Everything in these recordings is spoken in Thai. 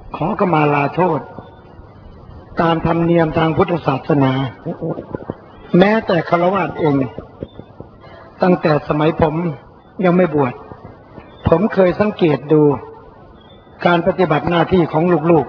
ขอขมาลาโทษตามธรรมเนียมทางพุทธศาสนาแม้แต่ฆราวาสเองตั้งแต่สมัยผมยังไม่บวชผมเคยสังเกตดูการปฏิบัติหน้าที่ของลูก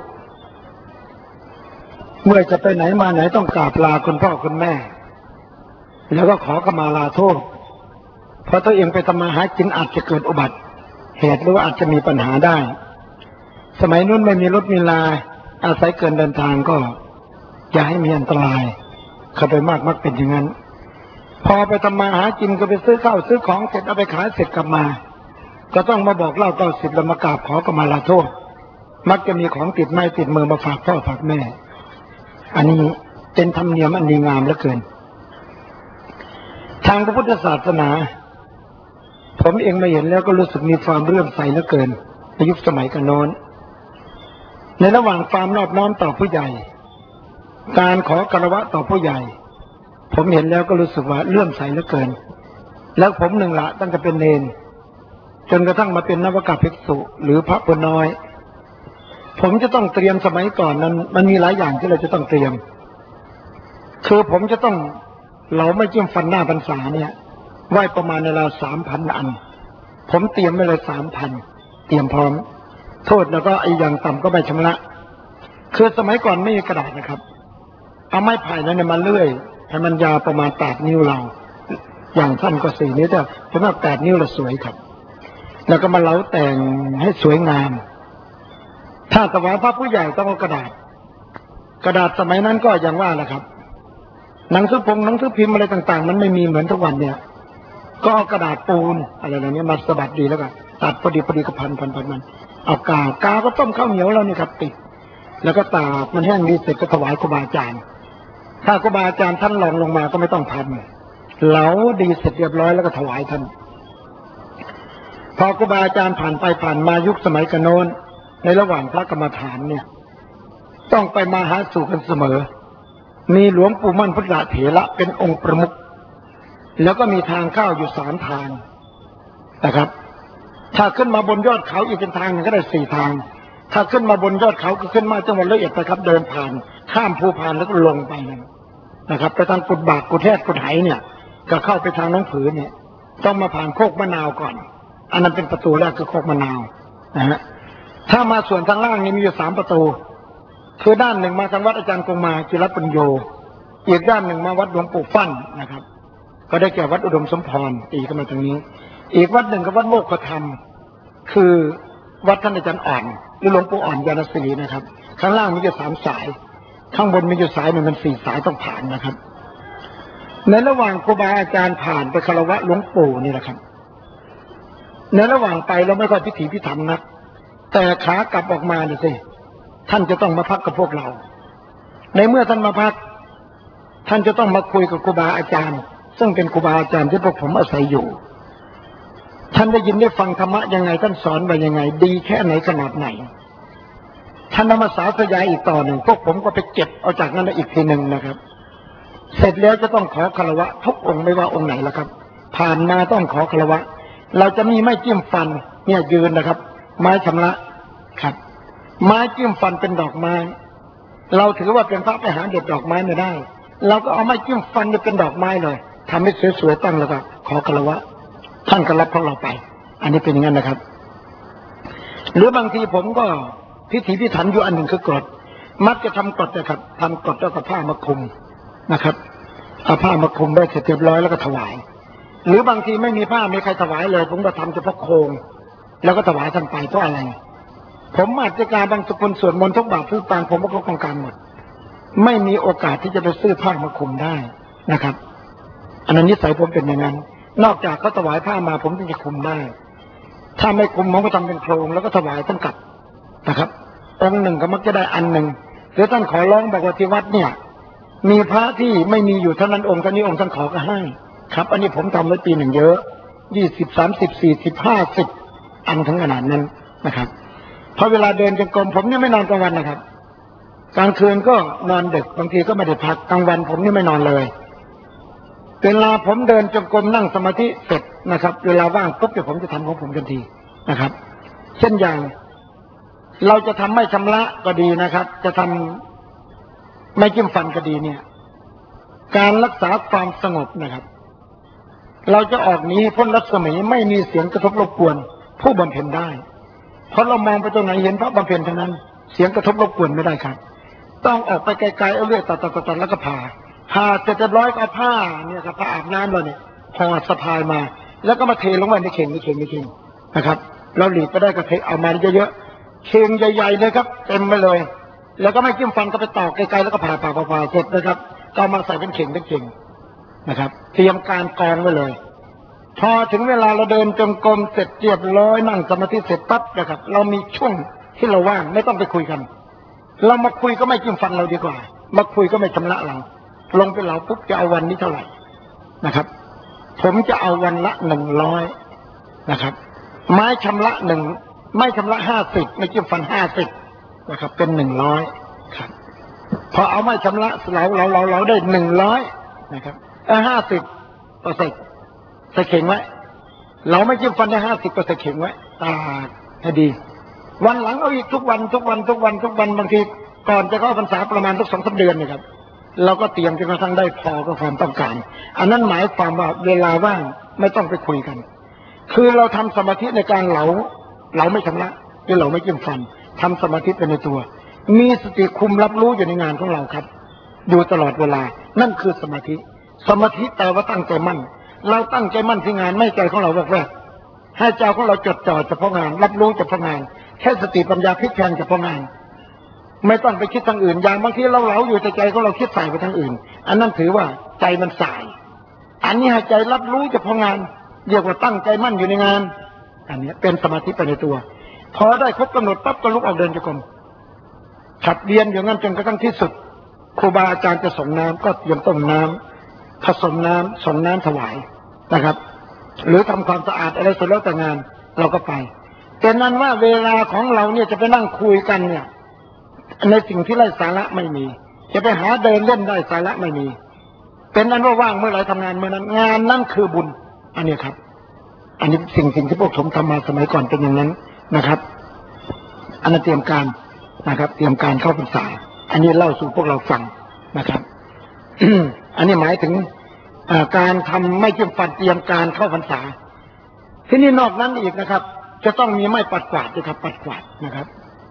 ๆเมื่อจะไปไหนมาไหนต้องกราบลาคุณพ่อคุณแม่แล้วก็ขอขมาลาโทษเพราะตัวเองไปทำมาหากินอาจจะเกิดอุบัติเหตุหรือว่าอาจจะมีปัญหาได้สมัยนู้นไม่มีรถมีลาอาศัยเกินเดินทางก็อย่าให้มีอันตรายเข้าไปมากมักเป็นอย่างนั้นพอไปทำมาหากินก็ไปซื้อข้าวซื้อของเสร็จเอาไปขายเสร็จกลับมาก็ต้องมาบอกเล่า90แล้วมากราบขอขมาลาโทษมักจะมีของติดไม้ติดมือมาฝากพ่อฝากแม่อันนี้เป็นธรรมเนียมอันดีงามเหลือเกินทางพระพุทธศาสนาผมเองมาเห็นแล้วก็รู้สึกมีความเลื่อมใสเหลือเกินในยุคสมัยกันโน้นในระหว่างความนอบน้อมต่อผู้ใหญ่การขอคารวะต่อผู้ใหญ่ผมเห็นแล้วก็รู้สึกว่าเลื่อมใสเหลือเกินแล้วผมหนึ่งละตั้งแต่เป็นเนรจนกระทั่งมาเป็นนวกภิกษุหรือพระปุณน้อยผมจะต้องเตรียมสมัยก่อนนั้นมันมีหลายอย่างที่เราจะต้องเตรียมคือผมจะต้องเราไม่จิ้มฟันหน้าพรรษาเนี่ยไหว้ประมาณในราว3,000 อันผมเตรียมไว้เลย3,000เตรียมพร้อมโทษแล้วก็ไอ้อย่างต่ำก็ไม่ชำระคือสมัยก่อนไม่มีกระดาษนะครับเอาไม้ไผ่นั้นมาเลื่อยให้มันยาวประมาณ8 นิ้วเราอย่างสั้นก็4 นิ้วแต่ผมว่า8 นิ้วละสวยครับแล้วก็มาเล้าแต่งให้สวยงามถ้าถวายพระผู้ใหญ่ต้องเอากระดาษสมัยนั้นก็อย่างว่าแหละครับหนังสือพิมพ์อะไรต่างๆมันไม่มีเหมือนทุกวันเนี่ยก็เอากระดาษปูนอะไรเหล่านี้มาสะบัดดีแล้วก็ตัดพอดีก็พันมันเอากาก็ต้มข้าวเหนียวแล้วนี่ครับติดแล้วก็ตากมันแห้งดีเสร็จก็ถวายครูบาอาจารย์ถ้าครูบาอาจารย์ท่านลองลงมาก็ไม่ต้องพันเหลาดีเสร็จเรียบร้อยแล้วก็ถวายท่านพอครูบาอาจารย์ผ่านไปผ่านมายุคสมัยกันโน้นในระหว่างพระกรรมฐานเนี่ยต้องไปมาหาสู่กันเสมอมีหลวงปู่มั่นพุทธเถระเป็นองค์ประมุขแล้วก็มีทางเข้าอยู่3 ทางนะครับถ้าขึ้นมาบนยอดเขาอีกเป็นทางนึงก็ได้4 ทางถ้าขึ้นมาบนยอดเขาก็ขึ้นมาจังหวัดละเอียดนะครับเดินผ่านข้ามภูพานแล้วก็ลงไปนะครับไปทางกุดบากกุดแทดกุดไหเนี่ยก็เข้าไปทางน้องผือเนี่ยต้องมาผ่านโคกมะนาวก่อนอันนั้นเป็นประตูแรกคือโคกมะนาวนะฮะถ้ามาส่วนทางล่างนี่มีอยู่3 ประตูคือด้านหนึ่งมาทางวัดอาจารย์กงมาจิรปัญโยอีกด้านหนึ่งมาวัดหลวงปู่ฟั่นนะครับก็ได้แก่วัดอุดมสมพรตีเข้ามาทางนี้อีกวัดหนึ่งก็วัดโมกขธรรมคือวัดท่านอาจารย์อ่อนหรือหลวงปู่อ่อนยานศิรินะครับข้างล่างมีอยู่3 สายข้างบนมีอยู่สายหนึ่งมัน4 สายต้องผ่านนะครับในระหว่างครูบาอาจารย์ผ่านไปคารวะหลวงปู่นี่แหละครับในระหว่างไปเราไม่ค่อยพิถีพิถันนักแต่ขากลับออกมาเนี่ยสิท่านจะต้องมาพักกับพวกเราในเมื่อท่านมาพักท่านจะต้องมาคุยกับครูบาอาจารย์ซึ่งเป็นครูบาอาจารย์ที่พวกผมอาศัยอยู่ท่านได้ยินได้ฟังธรรมะยังไงท่านสอนไปยังไงดีแค่ไหนขนาดไหนท่านนำมาสาธยายอีกต่อหนึ่งพวกผมก็ไปเก็บเอาจากนั้นอีกทีหนึ่งนะครับเสร็จแล้วจะต้องขอคารวะทุกองค์ไม่ว่าองค์ไหนละครับผ่านมาต้องขอคารวะเราจะมีไม้จิ้มฟันเนี่ยยืนนะครับไม้ชำระครับไม้จิ้มฟันเป็นดอกไม้เราถือว่าเป็นพระไปหาเด็ดดอกไม้ไม่ได้เราก็เอาไม้จิ้มฟันเป็นดอกไม้เลยทำให้สวยๆตั้งแล้วก็ขอคารวะท่านก็รับพวกเราไปอันนี้เป็นอย่างนั้นนะครับหรือบางทีผมก็พิถีพิถันอยู่อันหนึ่งคือกรดมักจะทำกรดนะครับทำกรดแล้วก็ผ้ามาคลุมนะครับเอาผ้ามาคลุมได้เสร็จเรียบร้อยแล้วก็ถวายหรือบางทีไม่มีผ้าไม่ใครถวายเลยผมก็ทำเฉพาะโครงแล้วก็ถวายท่านไปเพราะอะไรผมอาจจะการบางสกุลสวดมนต์ทุกบาททุกตังผมก็ต้องการหมดไม่มีโอกาสที่จะไปซื้อผ้ามาคลุมได้นะครับอันนั้นนิสัยผมเป็นอย่างนั้นนอกจากเขาถวายผ้ามาผมถึงจะคลุมได้ถ้าไม่คลุมผมก็ทำเป็นโครงแล้วก็ถวายท่านกลับนะครับองค์หนึ่งก็มักจะได้อันหนึ่งหรือท่านขอร้องบอกว่าที่วัดเนี่ยมีพระที่ไม่มีอยู่เท่านั้นองค์ท่านนี้องค์ท่านขอก็ให้ครับอันนี้ผมทำไว้ปีหนึ่งเยอะ20 30 40 50อันทั้งขนาดนั้นนะครับพอเวลาเดินจงกรมผมเนี่ยไม่นอนกลางวันนะครับกลางคืนก็นอนดึกบางทีก็ไม่ได้พักกลางวันผมนี่ไม่นอนเลยเวลาผมเดินจงกรมนั่งสมาธิเสร็จนะครับเวลาว่างปุ๊บเดี๋ยวผมจะทำของผมทันทีนะครับเช่นอย่างเราจะทำไม่ชำระก็ดีนะครับจะทำไม่จิ้มฟันก็ดีเนี่ยการรักษาความสงบนะครับเราจะออกหนีพ้นรัศมีไม่มีเสียงกระทบรบกวนผู้บำเพ็ญได้เพราะเรามองไปตรงไหนเห็นพระบำเพ็ญทั้งนั้นเสียงกระทบรบกวนไม่ได้ครับต้องออกไปไกลๆเอาเลื่อยตัดแล้วก็ผ่าเสร็จเรียบร้อยก็เอาผ้าเนี่ยครับผ้าอาบน้ำเราเนี่ยห่อสะพายมาแล้วก็มาเทลงไปในเข่งนะครับเราหลีกไปได้ก็เทเอามาเยอะๆเข่งใหญ่ๆเลยครับเต็มไปเลยแล้วก็ไม่จิ้มฟันก็ไปตอกไกลๆแล้วก็ผ่าเสร็จนะครับก็มาใส่เป็นเข่งนะครับเตรียมการกองไว้เลยพอถึงเวลาเราเดินจงกรมเสร็จเรียบร้อยนั่งสมาธิเสร็จปั๊บนะครับเรามีช่วงที่เราว่างไม่ต้องไปคุยกันเรามาคุยก็ไม่จิ้มฟันเราดีกว่ามาคุยก็ไม่ชำระเราลงไปเหลาปุ๊บจะเอาวันนี้เท่าไหร่นะครับผมจะเอาวันละ100นะครับไม้ชำระไม่ชำระ50ไม่จิ้มฟัน50นะครับเป็น100ครับพอเอาไม้ชำระเราได้100นะครับ50ก็ใส่เข่งไว้เราไม่จิ้มฟันได้50ก็ใส่เข่งไว้ให้ดีวันหลังเอาอีกทุกวันบางทีก่อนจะเข้าพรรษาประมาณสัก2-3 เดือนนะครับเราก็เตรียมจนกระทั่งได้พอกับความต้องการอันนั้นหมายความว่าเวลาว่างไม่ต้องไปคุยกันคือเราทำสมาธิในการเหลาไม่ชำระหรือเหลาไม่จิ้มฟันทำสมาธิเป็นในตัวมีสติคุมรับรู้อยู่ในงานของเราครับอยู่ตลอดเวลานั่นคือสมาธิแต่ว่าตั้งใจมั่นเราตั้งใจมั่นที่งานไม่ใจของเราแวกให้ใจของเราจดจ่อเฉพาะงานรับรู้เฉพาะงานแค่สติปัญญาพลิกแพลงเฉพาะงานไม่ต้องไปคิดทางอื่นอย่างบางทีเราเหลาอยู่แต่ใจของเราคิดสายไปทางอื่นอันนั้นถือว่าใจมันสายอันนี้ให้ใจรับรู้เฉพาะงานเรียกว่าตั้งใจมั่นอยู่ในงานอันนี้เป็นสมาธิไปในตัวพอได้ครบกำหนดปั๊บก็ลุกออกเดินจงกรมขับเวียนอย่างนั้นจนกระทั่งที่สุดครูบาอาจารย์จะส่งน้ำก็เตรียมต้มน้ำผสมน้ำส่งน้ำถวายนะครับหรือทำความสะอาดอะไรเสร็จแล้วแต่งานเราก็ไปแต่นั้นว่าเวลาของเราเนี่ยจะไปนั่งคุยกันเนี่ยในสิ่งที่ไร้สาระไม่มีจะไปหาเดินเล่นได้สาระไม่มีเป็นนั้นว่าว่างเมื่อไรทำงานเมื่อนั้นงานนั่นคือบุญอันนี้ครับอันนี้สิ่งที่พวกผมทำมาสมัยก่อนเป็นอย่างนั้นนะครับอันนั้นเตรียมการนะครับเตรียมการเข้าพรรษาอันนี้เล่าสู่พวกเราฟังนะครับ อันนี้หมายถึงการทำไม่จิ้มฟันเตรียมการเข้าพรรษาที่นี่นอกนั้นอีกนะครับจะต้องมีไม้ปัดกวาดด้วยครับปัดกวาดนะครับ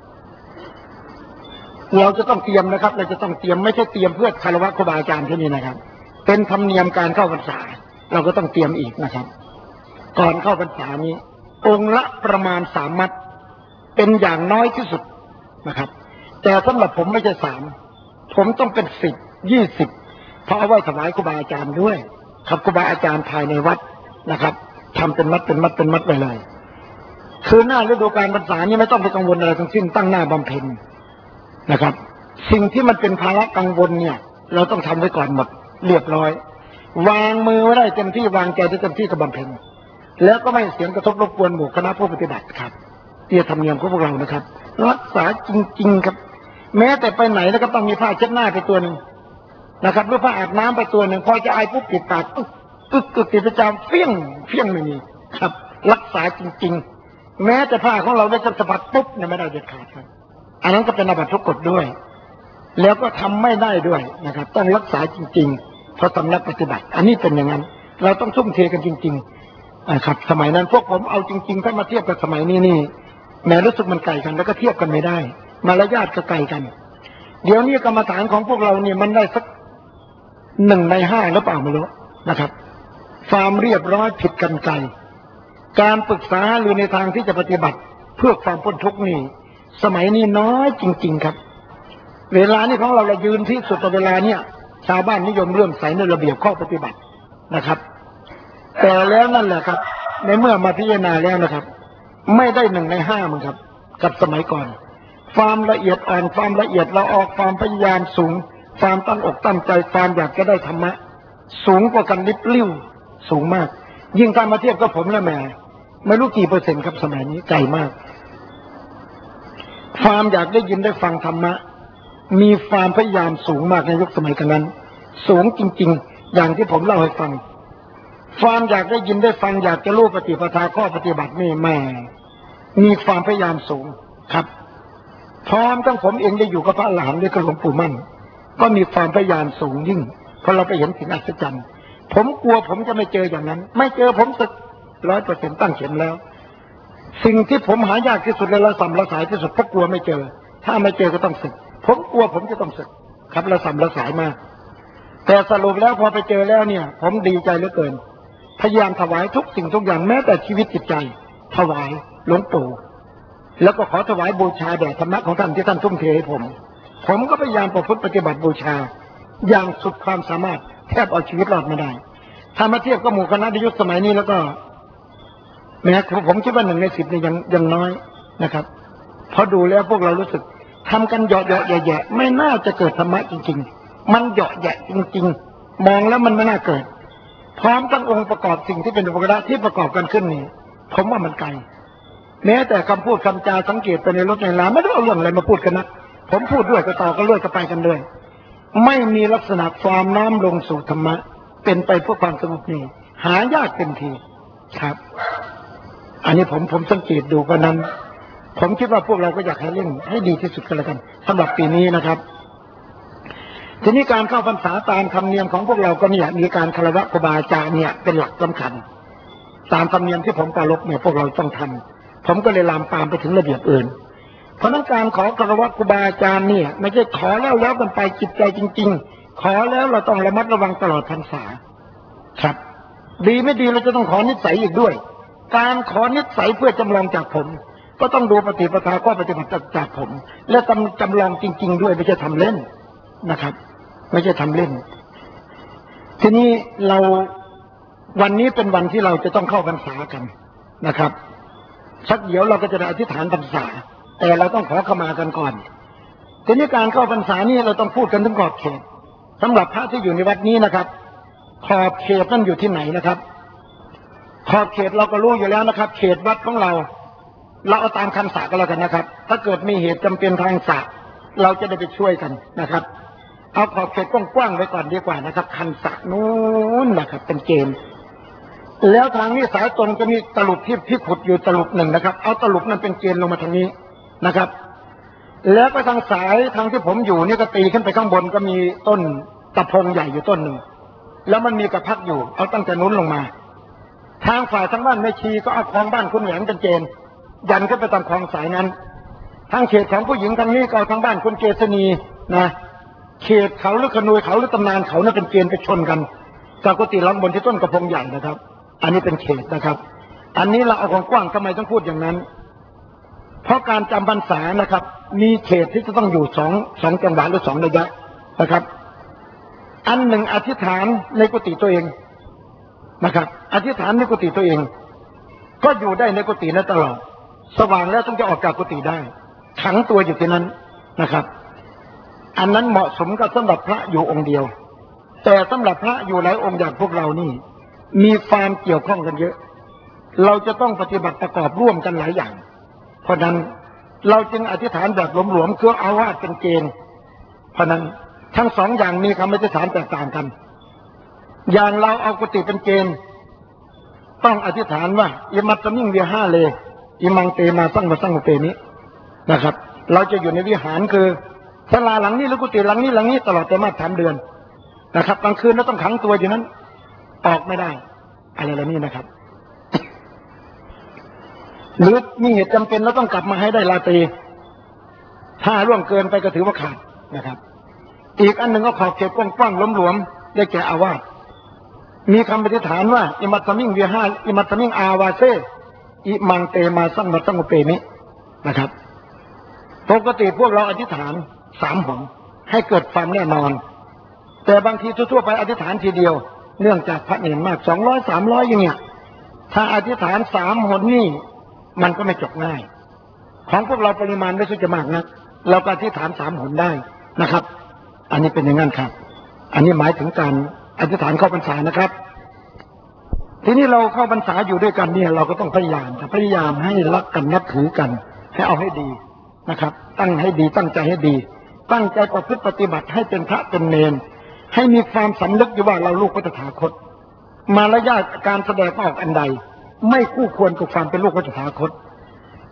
เราจะต้องเตรียมนะครับเราจะต้องเตรียมไม่ใช่เตรียมเพื่อคารวะครูบาอาจารย์ที่นี่นะครับเป็นธรรมเนียมการเข้าพรรษาเราก็ต้องเตรียมอีกนะครับก่อนเข้าพรรษานี้องค์ละประมาณ3 มัดเป็นอย่างน้อยที่สุดนะครับแต่สำหรับผมไม่ใช่3ผมต้องเป็น10 20เพราะเอาไว้ถวายครูบาอาจารย์ด้วยครับครูบาอาจารย์ภายในวัดนะครับทำเป็นมัดไปเลยคือหน้าฤดูกาลพรรษานี้ไม่ต้องไปกังวลอะไรทั้งสิ้นตั้งหน้าบำเพ็ญนะครับสิ่งที่มันเป็นภาระกังวลเนี่ยเราต้องทำไว้ก่อนหมดเรียบร้อยวางมือไว้ได้เต็มที่วางใจได้เต็มที่กับบำเพ็ญแล้วก็ไม่เสียงกระทบรบกวนหมู่คณะผู้ปฏิบัติครับที่ธรรมเนียมของพวกเรานะครับรักษาจริงๆครับแม้แต่ไปไหนแล้วก็ต้องมีผ้าเช็ดหน้าไปตัวหนึ่งนะครับหรือผ้าอาบน้ำไปตัวหนึ่งพอจะไอปุ๊บปิดปากปึ๊กติดประจำเฟี้ยงไม่มีครับรักษาจริงๆแม้แต่ผ้าของเราได้สัมผัสปุ๊บเนี่ยไม่ได้เด็ดขาดครับอันนั้นก็เป็นอาบัติทุกกฎด้วยแล้วก็ทำไม่ได้ด้วยนะครับต้องรักษาจริงๆเพราะสำนักปฏิบัติอันนี้เป็นอย่างนั้นเราต้องทุ่มเทกันจริงๆครับสมัยนั้นพวกผมเอาจริงๆถ้ามาเทียบกับสมัยนี้นี่แม้รู้สึกมันไกลกันแล้วก็เทียบกันไม่ได้มารยาทก็ไกลกันเดี๋ยวนี้กรรมฐานของพวกเราเนี่ยมันได้สัก1 ใน 5หรือเปล่าไม่รู้นะครับความเรียบร้อยผิดกันไกลการปรึกษาหรือในทางที่จะปฏิบัติเพื่อความพ้นทุกข์นี่สมัยนี้น้อยจริงๆครับเวลานี้ของเรายืนที่สุดต่อเวลาเนี่ยชาวบ้านนิยมเริ่มใส่ในระเบียบข้อปฏิบัตินะครับแต่แล้วนั่นแหละครับในเมื่อมาพิจารณาแล้วนะครับไม่ได้1 ใน 5มั้งครับกับสมัยก่อนความละเอียดอ่อนความละเอียดละออกความพยายามสูงความตั้งอกตั้งใจความอยากจะได้ธรรมะสูงกว่ากันลิบลิ่วสูงมากยิ่งถ้ามาเทียบกับผมแล้วแม่ไม่รู้กี่%ครับสมัยนี้ไกลมากความอยากได้ยินได้ฟังธรรมะมีความพยายามสูงมากในยุคสมัยกันนั้นสูงจริงๆอย่างที่ผมเล่าให้ฟังความอยากได้ยินได้ฟังอยากจะรู้ปฏิปทาข้อปฏิบัตินี่แม่มีความพยายามสูงครับพร้อมทั้งผมเองได้อยู่กับพระอรหันต์ด้วยกับหลวงปู่มั่นก็มีความพยายามสูงยิ่งเพราะเราไปเห็นสิ่งอัศจรรย์ผมกลัวผมจะไม่เจออย่างนั้นไม่เจอผมสึก100%ตั้งเข็มแล้วสิ่งที่ผมหายากที่สุดและระสำระสายที่สุดเพราะกลัวไม่เจอถ้าไม่เจอก็ต้องสึกผมกลัวผมจะต้องสึกครับระสำระสายมากแต่สรุปแล้วพอไปเจอแล้วเนี่ยผมดีใจเหลือเกินพยายามถวายทุกสิ่งทุกอย่างแม้แต่ชีวิตจิตใจถวายหลวงปู่แล้วก็ขอถวายบูชาแด่ธรรมะของท่านที่ท่านทุ่มเทให้ผมก็พยายามประพฤติปฏิบัติบูชาอย่างสุดความสามารถแทบเอาชีวิตรอดมาได้ถ้ามาเทียบกับหมู่คณะในยุคสมัยนี้แล้วก็แม้ผมคิดว่า1 ใน 10เนี่ยยังน้อยนะครับพอดูแล้วพวกเรารู้สึกทำกันเหยาะแย่ๆไม่น่าจะเกิดธรรมะจริงๆมันเหยาะแยะจริงๆมองแล้วมันไม่น่าเกิดพร้อมทั้งองค์ประกอบสิ่งที่เป็นอุปการะที่ประกอบกันขึ้นนี่ผมว่ามันไกลแม้แต่คำพูดคำจาสังเกตไปในรถในลาไม่ได้เอาเรื่องอะไรมาพูดกันนะผมพูดด้วยก็ต่อกันเรื่อยก็ไปกันเลยไม่มีลักษณะความน้อมลงสู่ธรรมะเป็นไปเพื่อความสงบนี่หายากเต็มทีครับอันนี้ผมสังเกตดูเพราะนั้นผมคิดว่าพวกเราก็อยากให้เล่นให้ดีที่สุดกันแล้วกันสำหรับปีนี้นะครับทีนี้การเข้าพรรษาตามธรรมเนียมของพวกเราก็เนี่ยมีการคารวะครูบาอาจารย์เนี่ยเป็นหลักสำคัญตามธรรมเนียมที่ผมปรารภเนี่ยพวกเราต้องทำผมก็เลยลามตามไปถึงระเบียบอื่นเพราะนั้นการขอคารวะครูบาอาจารย์เนี่ยไม่ใช่ขอแล้วมันไปจิตใจจริงๆขอแล้วเราต้องระมัดระวังตลอดพรรษาครับดีไม่ดีเราจะต้องขอนิสัยอีกด้วยการขอนิสัยเพื่อจำลองจากผมก็ต้องดูปฏิปทาข้อปฏิบัติจากผมและจำลองจริงๆด้วยไม่ใช่ทำเล่นนะครับไม่ใช่ทำเล่นทีนี้เราวันนี้เป็นวันที่เราจะต้องเข้าพรรษากันนะครับสักเดี๋ยวเราก็จะได้อธิษฐานพรรษาแต่เราต้องขอขมากันก่อนทีนี้การเข้าพรรษานี่เราต้องพูดกันถึงขอบเขตสำหรับพระที่อยู่ในวัดนี้นะครับขอบเขตนั่นอยู่ที่ไหนนะครับขอบเขตเราก็รู้อยู่แล้วนะครับเขตวัดของเราเอาตามคำสาก็แล้วกันนะครับถ้าเกิดมีเหตุจำเป็นทางศาสตร์เราจะได้ไปช่วยกันนะครับเอาขอบเขตกว้างๆไว้ก่อนดีกว่านะครับคันศาสตร์นู้นนะครับเป็นเกณฑ์แล้วทางนี้สายตรงจะมีตลุบที่ขุดอยู่ตลุบหนึ่งนะครับเอาตลุบนั้นเป็นเกณฑ์ลงมาทางนี้นะครับแล้วก็ทางสายทางที่ผมอยู่นี่ก็ตีขึ้นไปข้างบนก็มีต้นตะพงใหญ่อยู่ต้นหนึ่งแล้วมันมีกระพักอยู่เอาตั้งแต่นู้นลงมาทางฝ่ายทางบ้านแม่ชีก็เอาคลองบ้านคุณแหวนเป็นเกณฑ์ยันขึ้นไปตามคลองสายนั้นทางเขตของผู้หญิงทางนี้ก็เอาทางบ้านคุณเกษณีนะเขตเขาหรือขนุยเขาหรือตำนานเขานั่นเป็นเกณฑ์ไปชนกันจากกุฏิหลังบนที่ต้นกระพงใหญ่นะครับอันนี้เป็นเขตนะครับอันนี้เราเอาของกว้างทำไมต้องพูดอย่างนั้นเพราะการจำพรรษานะครับมีเขตที่จะต้องอยู่สองจังหวะหรือ2 ระยะนะครับอันหนึ่งอธิษฐานในกุฏิตัวเองนะครับอธิษฐานในกุฏิตัวเองก็อยู่ได้ในกุฏินั้นตลอดสว่างแล้วต้องจะออกจากกุฏิได้ขังตัวอยู่ที่นั้นนะครับอันนั้นเหมาะสมกับสำหรับพระอยู่องค์เดียวแต่สำหรับพระอยู่หลายองค์อย่างพวกเรานี่มีความเกี่ยวข้องกันเยอะเราจะต้องปฏิบัติประกอบร่วมกันหลายอย่างเพราะนั้นเราจึงอธิษฐานแบบหลวมๆคือเอาว่าเป็นเกณฑ์เพราะนั้นทั้ง2อย่างมีคำอธิษฐานแตกต่างกันอย่างเราเอากุฏิเป็นเกณฑ์ต้องอธิษฐานว่าอิมัตตมิงเวียห้าเลอิมังเตมาสั่งมาสั่งอุเปนี้นะครับเราจะอยู่ในวิหารคือศาลาหลังนี้หรือกุฏิหลังนี้ตลอดแต่มา3 เดือนนะครับกลางคืนเราต้องขังตัวอยู่นั้นออกไม่ได้อะไรเหล่านี้นะครับหรือมีเหตุจำเป็นเราต้องกลับมาให้ได้ราตรีถ้าล่วงเกินไปก็ถือว่าขาดนะครับอีกอันหนึ่งก็ขอบเขตกว้างๆหลวมๆได้แก่อาวาสมีคำอธิษฐานว่าอิมัตตมิงเวียห้าอิมัตตมิงอาวาเซอิมังเตมาสั่งมาสั่งอุเปนี้นะครับปกติพวกเราอธิษฐาน3 หนให้เกิดความแน่นอนแต่บางทีทั่วๆไปอธิษฐานทีเดียวเนื่องจากพระเนรมาก200 300อย่างเงี้ยถ้าอธิษฐาน3 หนนี่มันก็ไม่จบง่ายของพวกเราปริมาณไม่ใช่จะมากนะเราก็อธิษฐาน3 หนได้นะครับอันนี้เป็นอย่างนั้นครับอันนี้หมายถึงการอธิษฐานเข้าพรรษานะครับทีนี้เราเข้าพรรษาอยู่ด้วยกันเนี่ยเราก็ต้องพยายามให้รักกันนับถือกันให้เอาให้ดีนะครับตั้งให้ดีตั้งใจให้ดีตั้งใจประพฤติปฏิบัติให้เป็นพระเป็นเนรให้มีความสำนึกอยู่ว่าเราลูกพระตถาคตมารยาทการแสดงออกอันใดไม่คู่ควรกับความเป็นลูกพระตถาคต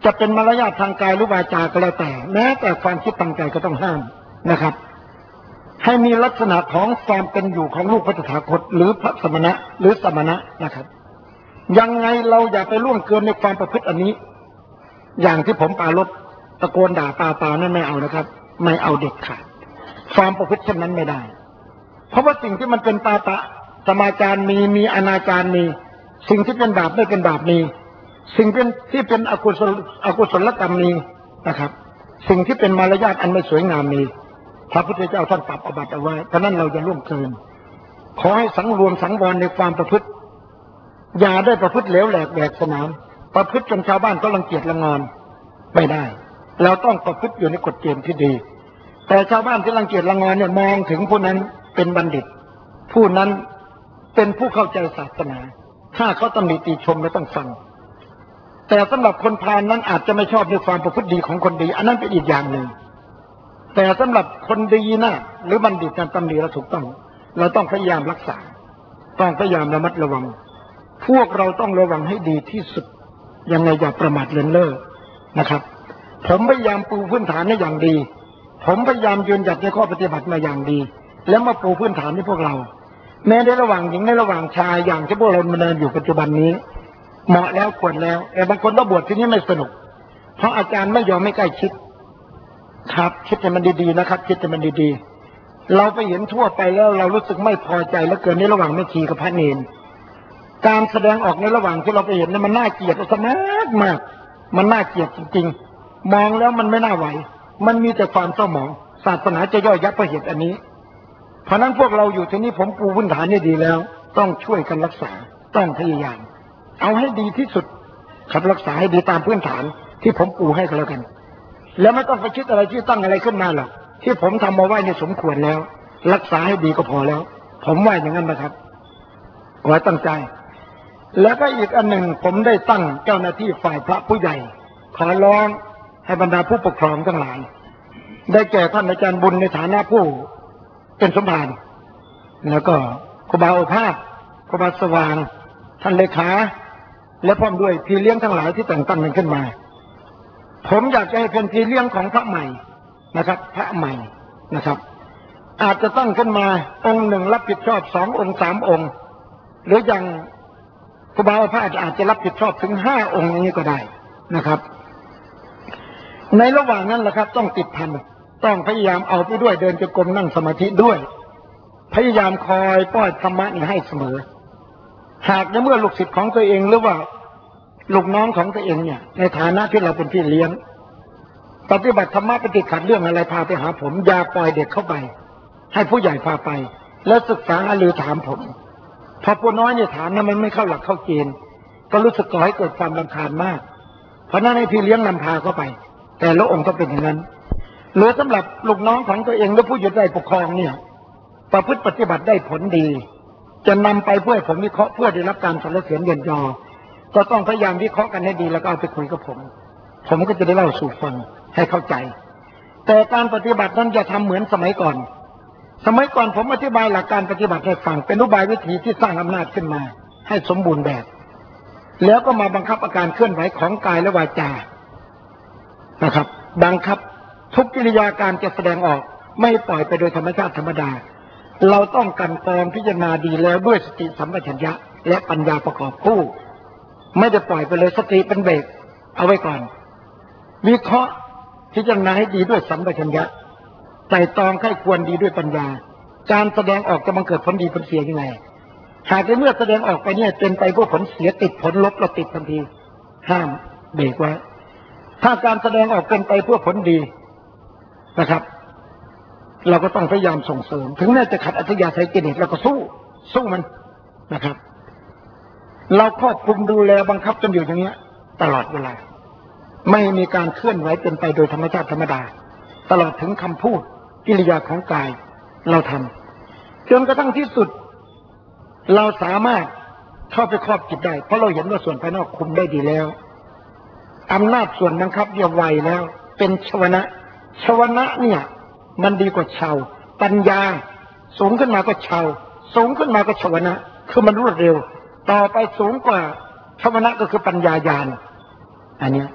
จะเป็นมารยาททางกายหรือวาจาก็แล้วแต่แม้แต่ความคิดทางใจก็ต้องห้ามนะครับให้มีลักษณะของความเป็นอยู่ของลูกพระตถาคตหรือพระสมณะหรือสมณะนะครับยังไงเราอย่าไปล่วงเกินในความประพฤติอันนี้อย่างที่ผมปาลบตะโกนด่าปานั่นไม่เอานะครับไม่เอาเด็ดขาดความประพฤติเช่นนั้นไม่ได้เพราะว่าสิ่งที่มันเป็นปาปะสมาจารมีอนาจารมีสิ่งที่เป็นบาปไม่เป็นบาปมีสิ่งที่เป็นอกุศลกรรมมีนะครับสิ่งที่เป็นมารยาทอันไม่สวยงามมีพระพุทธเจ้าท่านปรับอบัติเอาไว้เพราะนั้นเราจะล่วงเกินขอให้สังรวมสังวรในความประพฤติอย่าได้ประพฤติเหลวแหลกแหวกสนามประพฤติจนชาวบ้านก็รังเกียจละงอนไม่ได้เราต้องประพฤติอยู่ในกฎเกณฑ์ที่ดีแต่ชาวบ้านที่รังเกียจละงอนเนี่ยมองถึงผู้นั้นเป็นบัณฑิตผู้นั้นเป็นผู้เข้าใจศาสนาถ้าเขาตำหนิติชมไม่ต้องฟังแต่สำหรับคนพาลนั้นอาจจะไม่ชอบในความประพฤติดีของคนดีอันนั้นเป็นอีกอย่างหนึ่งแต่สำหรับคนดีนะหรือบัณฑิตการตำหนิเราถูกต้องเราต้องพยายามรักษาต้องพยายามระมัดระวังพวกเราต้องระวังให้ดีที่สุดยังไงอย่าประมาทเลินเล่อนะครับผมพยายามปูพื้นฐานให้อย่างดีผมพยายามยืนหยัดในข้อปฏิบัติมาอย่างดีแล้วมาปูพื้นฐานให้พวกเราแม้ในระหว่างหญิงในระหว่างชายอย่างที่พวกเราดำเนินอยู่ปัจจุบันนี้เหมาะแล้วควรแล้วแต่บางคนก็บวชที่นี่ไม่สนุกเพราะอาจารย์ไม่ยอมไม่ใกล้ชิดครับคิดให้มันดีๆนะครับคิดให้มันดีๆเราไปเห็นทั่วไปแล้วเรารู้สึกไม่พอใจแล้วเกินในระหว่างแม่ชีกับพระเนรการแสดงออกในระหว่างที่เราไปเห็นนั้นมันน่าเกลียดสมากมากมันน่าเกลียดจริงๆมองแล้วมันไม่น่าไหวมันมีแต่ความเศร้าหมองศาสนาจะย่อยยับเพราะเหตุอันนี้เพราะนั้นพวกเราอยู่ที่นี้ผมปูพื้นฐานนี่ดีแล้วต้องช่วยกันรักษาต้องพยายามเอาให้ดีที่สุดขับรักษาให้ดีตามพื้นฐานที่ผมปูให้กันแล้วกันแล้วไม่ต้องไปคิดอะไรที่ตั้งอะไรขึ้นมาหรอกที่ผมทำมาไว้ในสมควรแล้วรักษาให้ดีก็พอแล้วผมว่าอย่างนั้นนะครับไว้ตั้งใจแล้วก็อีกอันหนึ่งผมได้ตั้งเจ้าหน้าที่ฝ่ายพระผู้ใหญ่ขอร้องให้บรรดาผู้ปกครองทั้งหลายได้แก่ท่านอาจารย์บุญในฐานะผู้เป็นสมภารแล้วก็ครูบาโอภาสครูบาสว่างท่านเลขาและพร้อมด้วยพี่เลี้ยงทั้งหลายที่แต่งตั้งกันขึ้นมาผมอยากจะให้เป็นพี่เลี้ยงของพระใหม่นะครับพระใหม่นะครับอาจจะตั้งขึ้นมาองค์หนึ่งรับผิดชอบ2 องค์ 3 องค์หรืออย่างครูบาอาภาสอาจจะรับผิดชอบถึง5 องค์นี้ก็ได้นะครับในระหว่างนั้นแหละครับต้องติดพันต้องพยายามเอาไปด้วยเดินจงกรมนั่งสมาธิด้วยพยายามคอยป้อนธรรมะให้เสมอหากในเมื่อลูกศิษย์ของตัวเองหรือว่าลูกน้องของตัวเองเนี่ยในฐานะที่เราเป็นพี่เลี้ยงปฏิบัติธรรมะปฏิขัดเรื่องอะไรพาไปหาผมอย่าปล่อยเด็กเข้าไปให้ผู้ใหญ่พาไปแล้วศึกษาหรือถามผมพอผู้น้อยเนี่ยถามนะมันไม่เข้าหลักเข้าเกณฑ์ก็รู้สึกก่อให้เกิดความรำคาญมากเพราะนั้นให้พี่เลี้ยงนำพาเข้าไปแต่ละองค์ต้องเป็นอย่างนั้นหรือสำหรับลูกน้องของตัวเองหรือผู้อยู่ใต้ปกครองเนี่ยประพฤติปฏิบัติได้ผลดีจะนำไปเพื่อผมวิเคราะห์เพื่อได้รับการสรรเสริญเยินยอก็ต้องพยายามวิเคราะห์กันให้ดีแล้วก็เอาไปคุยกับผมก็จะได้เล่าสู่ฟังให้เข้าใจแต่การปฏิบัตินั้นจะทำเหมือนสมัยก่อนผมอธิบายหลักการปฏิบัติให้ฟังเป็นอุบายวิธีที่สร้างอำนาจขึ้นมาให้สมบูรณ์แบบแล้วก็มาบังคับอาการเคลื่อนไหวของกายและวาจานะครับบังคับทุกกิริยาการจะแสดงออกไม่ปล่อยไปโดยธรรมชาติธรรมดาเราต้องกันกรองพิจารณาดีแล้วด้วยสติสัมปชัญญะและปัญญาประกอบคู่ไม่ได้ปล่อยไปเลยสติเป็นเบรกเอาไว้ก่อนวิเคราะห์พิจารณาให้ดีด้วยสัมปชัญญะไตร่ตรองให้ควรดีด้วยปัญญาการแสดงออกจะบังเกิดผลดีผลเสียยังไงหากในเมื่อแสดงออกไปเนี่ยเป็นไปเพื่อผลเสียติดผลลบเราติดทันทีห้ามเบรกไว้ถ้าการแสดงออกเป็นไปเพื่อผลดีนะครับเราก็ต้องพยายามส่งเสริมถึงแม้จะขัดอัธยาศัยกิเลสเราก็สู้มันนะครับเราควบคุมดูแลบังคับจนอยู่อย่างเงี้ยตลอดเวลาไม่มีการเคลื่อนไหวเป็นไปโดยธรรมชาติธรรมดาตลอดถึงคำพูดกิริยาของกายเราทำจนกระทั่งที่สุดเราสามารถเข้าไปครอบจิตได้เพราะเราเห็นว่าส่วนภายนอกคุมได้ดีแล้วอำนาจส่วนบังคับเยี่ยมไวแล้วเป็นชวนะเนี่ยมันดีกว่าชาวปัญญาสูงขึ้นมาก็ชาวสูงขึ้นมาก็ชวนะคือมันรวดเร็วต่อไปสูงกว่าชวนะก็คือปัญญาญาณอันนี้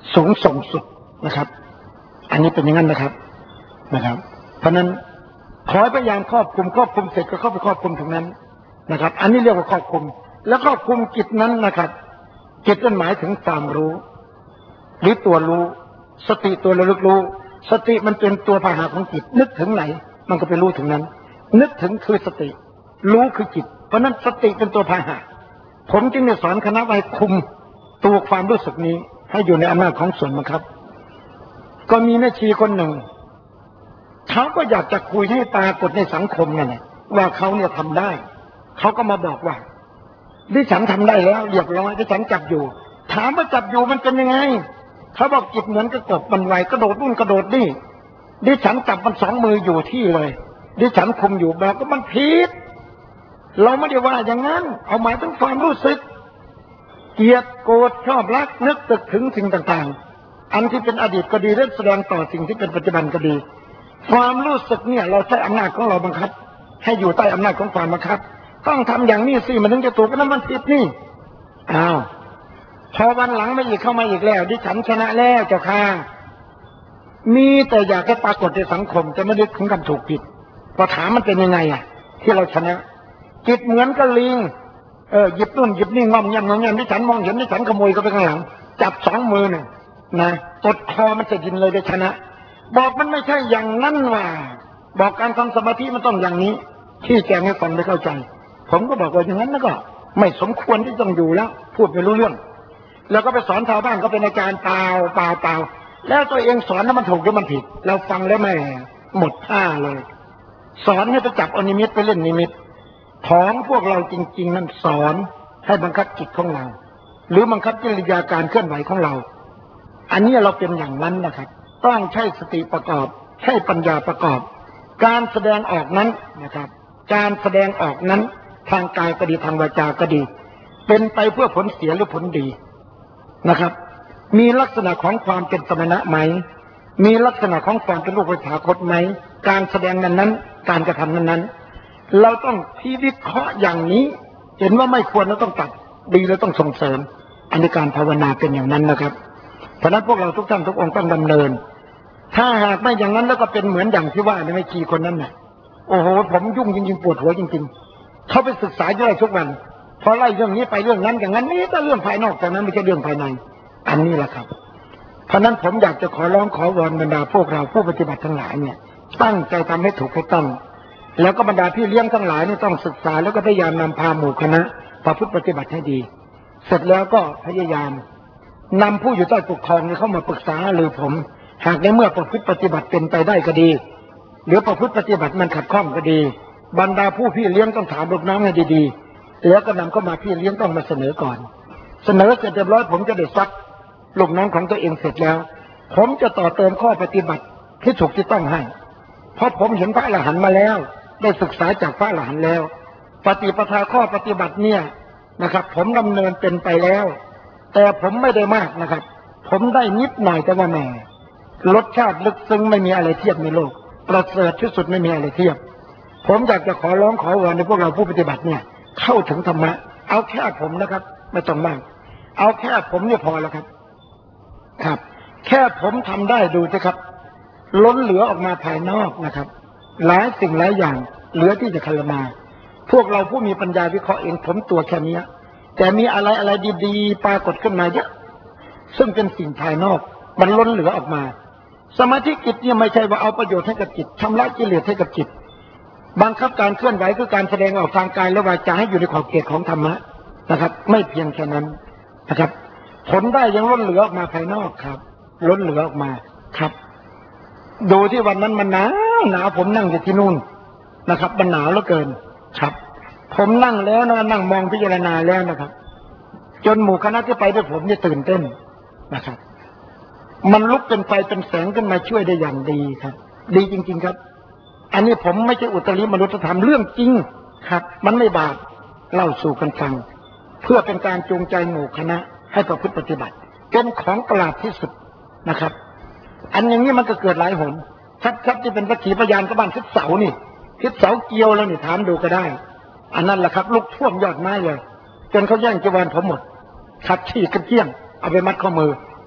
สูงส่งสุดนะครับอันนี้เป็นอย่างนั้นนะครับเพราะนั้นขอพยายามครอบคลุมเสร็จก็เข้าไปครอบคลุมตรงนั้นนะครับอันนี้เรียกว่าครอบคลุมแล้วครอบคลุมจิตนั้นนะครับจิตนั่นหมายถึงความรู้หรือตัวรู้สติตัวระลึกรู้สติมันเป็นตัวพาหะของจิตนึกถึงไหนมันก็ไปรู้ถึงนั้นนึกถึงคือสติรู้คือจิตเพราะนั้นสติเป็นตัวพาหะผมจึงได้สอนคณะไว้คุมตัวความรู้สึกนี้ให้อยู่ในอำนาจของส่วนบังคับก็มีแม่ชีคนหนึ่งเขาก็อยากจะคุยให้ปรากฏในสังคมนั่นแหละว่าเขาเนี่ยทำได้เขาก็มาบอกว่าดิฉันทำได้แล้วเรียบร้อยดิฉันจับอยู่ถามว่าจับอยู่มันเป็นยังไงเขาบอกจิตเหมือนกระกบมันไวกระโดดนู่นกระโดดนี่ดิฉันจับมันสองมืออยู่ที่เลยดิฉันคุมอยู่แบบก็มันผิดเราไม่ได้ว่าอย่างนั้นเอาหมายถึงความรู้สึกเกลียดโกรธชอบรักนึกตึกถึงสิ่งต่างๆอันที่เป็นอดีตก็ดีและแสดงต่อสิ่งที่เป็นปัจจุบันก็ดีความรู้สึกเนี่ยเราใช้อำนาจของเราบังคับให้อยู่ใต้อำนาจของความบังคับต้องทำอย่างนี้สิมันถึงจะถูกก็นั้นมันผิดนี่อ้าวพอวันหลังไม่อีกเข้ามาอีกแล้วดิฉันชนะแล้วเจ้าค่ะมีแต่อยากให้ปรากฏในสังคมจะไม่ได้ถึงกับถูกผิดพอถามมันเป็นยังไงอ่ะที่เราชนะจิตเหมือนกับลิงหยิบนู่นหยิบนี่งอมแงมดิฉันมองเห็นดิฉันขโมยก็ไปข้างหลังจับสองมือเนี่ยนะกดคอมันจะกินเลยได้ชนะบอกมันไม่ใช่อย่างนั้นว่าบอกการทำสมาธิมันต้องอย่างนี้ที่แกให้ฟังไม่เข้าใจผมก็บอกว่าอย่างนั้นแล้วก็ไม่สมควรที่ต้องอยู่แล้วพูดไม่รู้เรื่องแล้วก็ไปสอนชาวบ้านก็เป็นอาจารย์เปล่าแล้วตัวเองสอนแล้วมันถูกหรือมันผิดเราฟังแล้วไม่หมดท่าเลยสอนให้ไปจับอนิมิตไปเล่นนิมิตของพวกเราจริงๆนั้นสอนให้บังคับจิตของเราหรือบังคับกิริยาการเคลื่อนไหวของเราอันนี้เราเป็นอย่างนั้นนะครับต้องใช้สติประกอบใช้ปัญญาประกอบการแสดงออกนั้นนะครับการแสดงออกนั้นทางกายก็ดีทางวาจาก็ดีเป็นไปเพื่อผลเสียหรือผลดีนะครับมีลักษณะของความเป็นสมณะไหมมีลักษณะของความเป็นรูปธรรมคตไหมการแสดงนั้นการกระทำนั้นเราต้องพิวิเคราะห์อย่างนี้เห็นว่าไม่ควรเราต้องตัดดีเราต้องส่งเสริมอันนี้การภาวนาเป็นอย่างนั้นนะครับเพราะนั้นพวกเราทุกท่านทุกองค์ต้องดำเนินถ้าหากไม่อย่างนั้นแล้วก็เป็นเหมือนอย่างที่ว่าในแม่ชีคนนั้นน่ะโอ้โหผมยุ่งจริงๆปวดหัวจริงๆเขาไปศึกษาเยอะทุกวันพอไล่เรื่องนี้ไปเรื่องนั้นอย่างนั้นนี่ก็เรื่องภายนอกจากนั้นไม่ใช่เรื่องภายในอันนี้แหละครับเพราะนั้นผมอยากจะขอร้องขอวอนบรรดาพวกเราผู้ปฏิบัติทั้งหลายเนี่ยตั้งใจทำให้ถูกให้ต้องแล้วก็บรรดาพี่เลี้ยงทั้งหลายนี่ต้องศึกษาแล้วก็พยายามนำพาหมู่คณะประพฤติปฏิบัติให้ดีเสร็จแล้วก็พยายามนำผู้อยู่ใต้ปกครองเข้ามาปรึกษาหรือผมหากในเมื่อประพฤติปฏิบัติเป็นไปได้ก็ดีหรือประพฤติปฏิบัติมันขัดข้องก็ดีบรรดาผู้พี่เลี้ยงต้องถามลูกน้องให้ดีๆแล้วก็นำเข้ามาพี่เลี้ยงต้องมาเสนอก่อนเสนอเสร็จเรียบร้อยผมจะได้ซักลูกน้องของตัวเองเสร็จแล้วผมจะต่อเติมข้อปฏิบัติที่ถูกที่ต้องให้เพราะผมเห็นพระอรหันต์มาแล้วได้ศึกษาจากพระอรหันต์แล้วปฏิปทาข้อปฏิบัติเนี่ยนะครับผมดำเนินเป็นไปแล้วแต่ผมไม่ได้มากนะครับผมได้นิดหน่อยแต่ว่าแม่รสชาติลึกซึ้งไม่มีอะไรเทียบในโลกประเสริฐที่สุดไม่มีอะไรเทียบผมอยากจะขอร้องขอวอนในพวกเราผู้ปฏิบัติเนี่ยเข้าถึงธรรมะเอาแค่ผมนะครับไม่ต้องมากเอาแค่ผมเนี่ยพอแล้วครับแค่ผมทำได้ดูสิครับล้นเหลือออกมาภายนอกนะครับหลายสิ่งหลายอย่างเหลือที่จะคารนาพวกเราผู้มีปัญญาวิเคราะห์เองผมตัวแค่นี้แต่มีอะไรดีๆปรากฏขึ้นมาเยอะซึ่งเป็นสิ่งภายนอกมันล้นเหลือออกมาสมาธิจิตเนี่ยไม่ใช่ว่าเอาประโยชน์ให้กับจิตชำระกิเลสให้กับจิตบังคับการเคลื่อนไหวคือการแสดงออกทางกายและวาจาให้อยู่ในขอบเขตของธรรมะนะครับไม่เพียงแค่นั้นนะครับผลได้ยังล้นเหลือออกมาภายนอกครับล้นเหลือออกมาครับดูที่วันนั้นมันหนาวผมนั่งอยู่ที่นู่นนะครับมันหนาวเหลือเกินครับผมนั่งแล้วนะนั่งมองพิจารณาแล้วนะครับจนหมู่คณะที่ไปด้วยผมเนี่ยตื่นเต้นนะครับมันลุกเป็นไฟเป็นแสงขึ้นมาช่วยได้อย่างดีครับดีจริงๆครับอันนี้ผมไม่ใช่อุตริมนุษยธรรมเรื่องจริงครับมันไม่บาปเล่าสู่กันฟังเพื่อเป็นการจูงใจหมู่คณะให้ประพฤติปฏิบัติเป็นของประหลาดที่สุดนะครับอันอย่างนี้มันก็เกิดหลายหนชัดที่เป็นสักขีพยานกับบ้านทิศเสานี่ทิศเสาเกี่ยวแล้วนี่ถามดูก็ได้อันนั้นแหละครับลุกท่วมยอดไม้เลยจนเขาแย่งจีวรผมหมดขัดฉีกกันเกี้ยงเอาไปมัดข้อมือ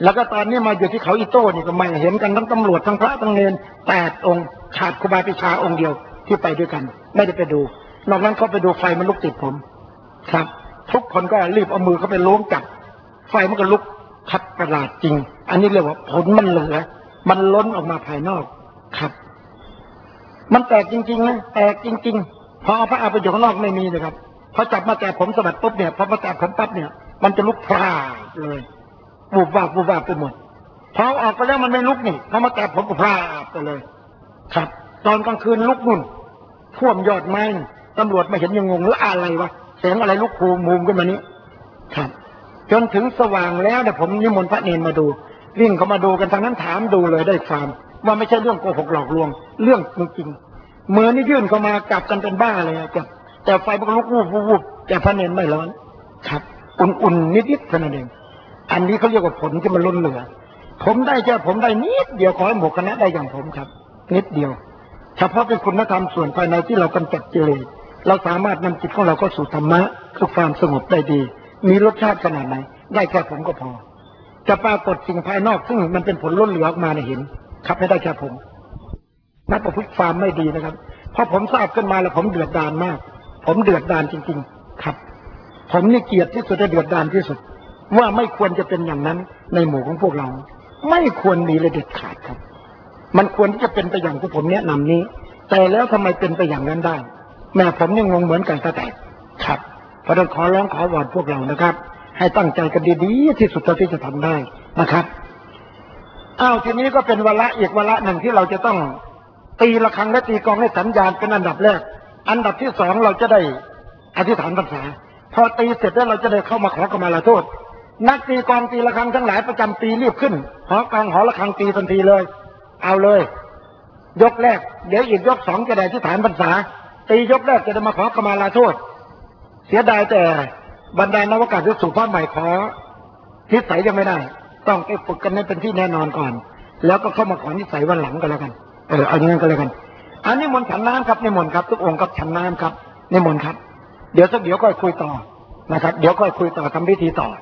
แล้วก็ตอนนี้มาอยู่ที่เขาอิโต้นี่ก็ไม่เห็นกันทั้งตำรวจทั้งพระทั้งเนร8 องค์ขาดครูบาปิชาองค์เดียวที่ไปด้วยกันไม่ได้ไปดูนอกนั้นเขาไปดูไฟมันลุกติดผมครับทุกคนก็รีบเอามือเข้าไปล้วงจับไฟมันก็ลุกคัดประหลาดจริงอันนี้เรียกว่าผลมันเหลือมันล้นออกมาภายนอกครับมันแตกจริงๆนะแตกจริงๆพอเอาพระอาไปอยู่ข้างนอกไม่มีเลยครับพอจับมาแตะผมสะบัดปุ๊บเนี่ยพอมาแตะผมปั๊บเนี่ยมันจะลุกพร่าเลยวูบวาบวูบวาบไปหมดพอออกไปแล้วมันไม่ลุกนี่พอมาแตะผมก็พร่าไปเลยครับตอนกลางคืนลุกนุ่นท่วมยอดไม้ตำรวจมาเห็นยังงงแล้วอะไรวะแสงอะไรลุกภูมิขึ้นมานี้ครับจนถึงสว่างแล้วเนี่ยผมนิมนต์พระเนรมาดูวิ่งเขามาดูกันทางนั้นถามดูเลยได้ความว่าไม่ใช่เรื่องโกหกหลอกลวงเรื่องจริงๆมือนี่ยื่นเข้ามากลับกันเป็นบ้าเลยครับแต่ไฟมันลุกวูบแต่พระเนรไม่ร้อนครับอุ่นๆนิดๆเท่านั้นเองอันนี้เขาเรียกว่าผลที่มันล้นเหลือผมได้แค่ผมได้นิดเดียวขอให้หมู่คณะได้อย่างผมครับนิดเดียวเฉพาะเป็นคุณธรรมส่วนภายในที่เรากำจัดกิเลสเราสามารถนำจิตของเราเข้าสู่ธรรมะคือความสงบได้ดีมีรสชาติขนาดไหนได้แค่ผมก็พอจะปรากฏสิ่งภายนอกซึ่งมันเป็นผลล้นเหลือออกมาในเห็นครับไม่ได้แค่ผมนับประพฤติความไม่ดีนะครับเพราะผมทราบขึ้นมาแล้วผมเดือดดาลมากผมเดือดดาลจริงๆครับผมนี่เกลียดที่สุดและเดือดดาลที่สุดว่าไม่ควรจะเป็นอย่างนั้นในหมู่ของพวกเราไม่ควรมีเลยเด็ดขาดครับมันควรที่จะเป็นไปอย่างที่ผมแนะนำนี้แต่แล้วทำไมเป็นไปอย่างนั้นได้แม่ผมยังงงเหมือนกันแต่ครับเพราะฉะนั้นขอร้องขอวอนพวกเรานะครับให้ตั้งใจกันดีๆที่สุดเท่าที่จะทำได้นะครับทีนี้ก็เป็นวาระอีกวาระหนึ่งที่เราจะต้องตีระฆังและตีกลองให้สัญญาณเป็นอันดับแรกอันดับที่สองเราจะได้อธิษฐานพรรษาพอตีเสร็จแล้วเราจะได้เข้ามาขอขมาลาโทษนักตีกลองตีระฆังทั้งหลายประจำปีรีบขึ้นหอกลางหอระฆังตีทันทีเลยเอาเลยยกแรกเดี๋ยวอีกยกสองจะได้อธิษฐานพรรษาตียกแรกจะได้มาขอขมาลาโทษเสียดายแต่บรรดานวกาศที่สู่พระใหม่ขอนิสัยยังไม่ได้ต้องไปฝึกกันให้เป็นที่แน่นอนก่อนแล้วก็เข้ามาขอนิสัยวันหลังก็แล้วกันเอาอย่างนั้นก็แล้วกันอันนี้มนต์ฉันน้ำครับนิมนต์ครับทุกองค์ครับฉันน้ำครับนิมนต์ครับเดี๋ยวค่อยคุยต่อนะครับเดี๋ยวค่อยคุยต่อทำพิธีต่อ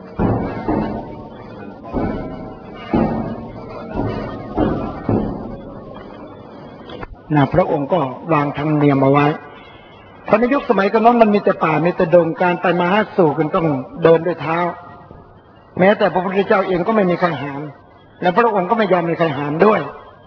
พระองค์ก็วางธรรมเนียมเอาไว้เพราะในยุคสมัยก่อนมันมีแต่ป่ามีแต่ดงการไปมาหาสู่กันต้องเดินด้วยเท้าแม้แต่พระพุทธเจ้าเองก็ไม่มีใครหามและพระองค์ก็ไม่ยอมมีใครหามด้วย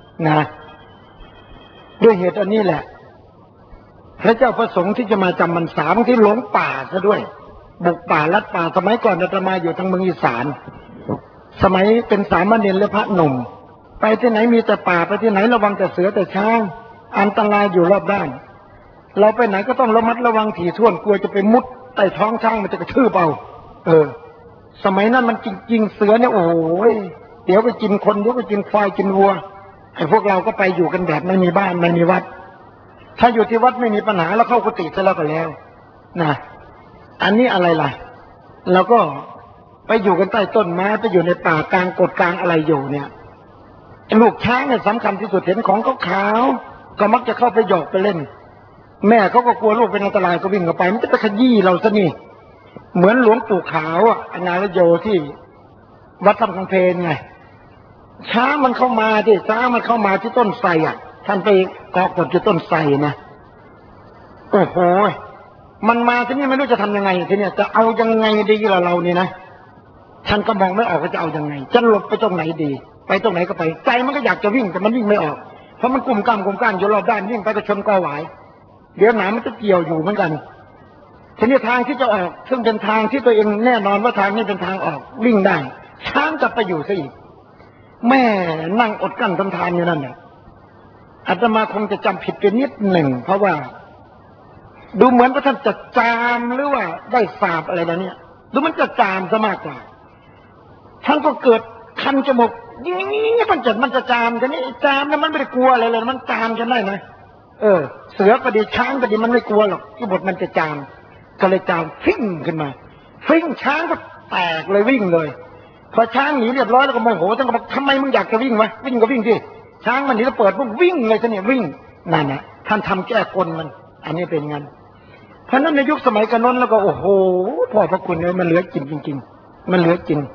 ด้วยเหตุอันนี้แหละพระเจ้าประสงค์ที่จะมาจำพรรษาบางทีหลงป่าซะด้วยบุกป่าลัดป่าสมัยก่อนอาตมาอยู่ทางเมืองอีสานสมัยเป็นสามเณรและพระหนุ่มไปที่ไหนมีแต่ป่าไปที่ไหนระวังแต่เสือแต่ช้างอันตรายอยู่รอบด้านเราไปไหนก็ต้องระมัดระวังถี่ถ้วนกลัวจะไปมุดใต้ท้องช้างมันจะกระทืบเอาสมัยนั้นมันจริงๆเสือเนี่ยโอ้ยเดี๋ยวไปกินคนเดี๋ยวไปกินควายกินวัวไอ้พวกเราก็ไปอยู่กันแบบไม่มีบ้านไม่มีวัดถ้าอยู่ที่วัดไม่มีปัญหาแล้วเข้ากุฏิซะแล้วก็แล้วอันนี้อะไรล่ะเราก็ไปอยู่กันใต้ต้นไม้ไปอยู่ในป่ากลางกดกลางอะไรอยู่เนี่ยลูกช้างเนี่ยสำคัญที่สุดเห็นของขาวๆก็มักจะเข้าไปหยอกไปเล่นแม่เขาก็กลัวลูกเป็นอันตรายก็วิ่งเข้าไปมันจะไปขยี้เราซะนี่เหมือนหลวงปู่ขาวอนาลโยที่วัดถ้ำคังเพนไงช้างมันเข้ามาที่ช้างมันเข้ามาที่ต้นไทรท่านไปเกาะกดที่ต้นไทรนะโอ้โหมันมาที่นี่ไม่รู้จะทำยังไงทีนี้จะเอายังไงดีล่ะเรานี่นะท่านก็มองไม่ออกว่าจะเอายังไงจะหลบไปตรงไหนดีไปตรงไหนก็ไปใจมันก็อยากจะวิ่งแต่มันวิ่งไม่ออกเพราะมันกลุ่มกล้ามอยู่รอบด้านวิ่งไปก็ชนกอหวายเดี๋ยวหนามันจะเกี่ยวอยู่เหมือนกันทีนี้ทางที่จะออกซึ่งเป็นทางที่ตัวเองแน่นอนว่าทางนี้เป็นทางออกวิ่งได้ช้างจะไปอยู่ซะอีกแม่นั่งอดกั้นทำทานอยู่นั่นเนี่ยอาตมาคงจะจำผิดไปนิดหนึ่งเพราะว่าดูเหมือนว่าท่านจะจามหรือว่าได้สาบอะไรแบบนี้ดูมันจะจามซะมากกว่าท่านก็เกิดคันจมูกนี่มันจะจามกันนี่จามนะมันไม่ได้กลัวอะไรเลยมันจามกันได้นะเสือก็ดีช้างก็ดีมันไม่กลัวหรอกที่บทมันจะจามก็เลยจามฟิ่งขึ้นมาฟิ่งช้างก็แตกเลยวิ่งเลยพอช้างหนีเรียบร้อยแล้วก็โมโหท่านก็บอกทำไมมึงอยากจะวิ่งวะวิ่งก็วิ่งสิช้างมันหนีแล้วเปิดปุ๊บวิ่งเลยท่านเนี่ยวิ่งนั่นนะท่านทำแก้กลมันอันนี้เป็นงั้นเพราะนั้นในยุคสมัยก่อนนั้นแล้วก็โอ้โหพ่อพระคุณเนี่ยมันเหลือกินจริงๆมันเหลือกิน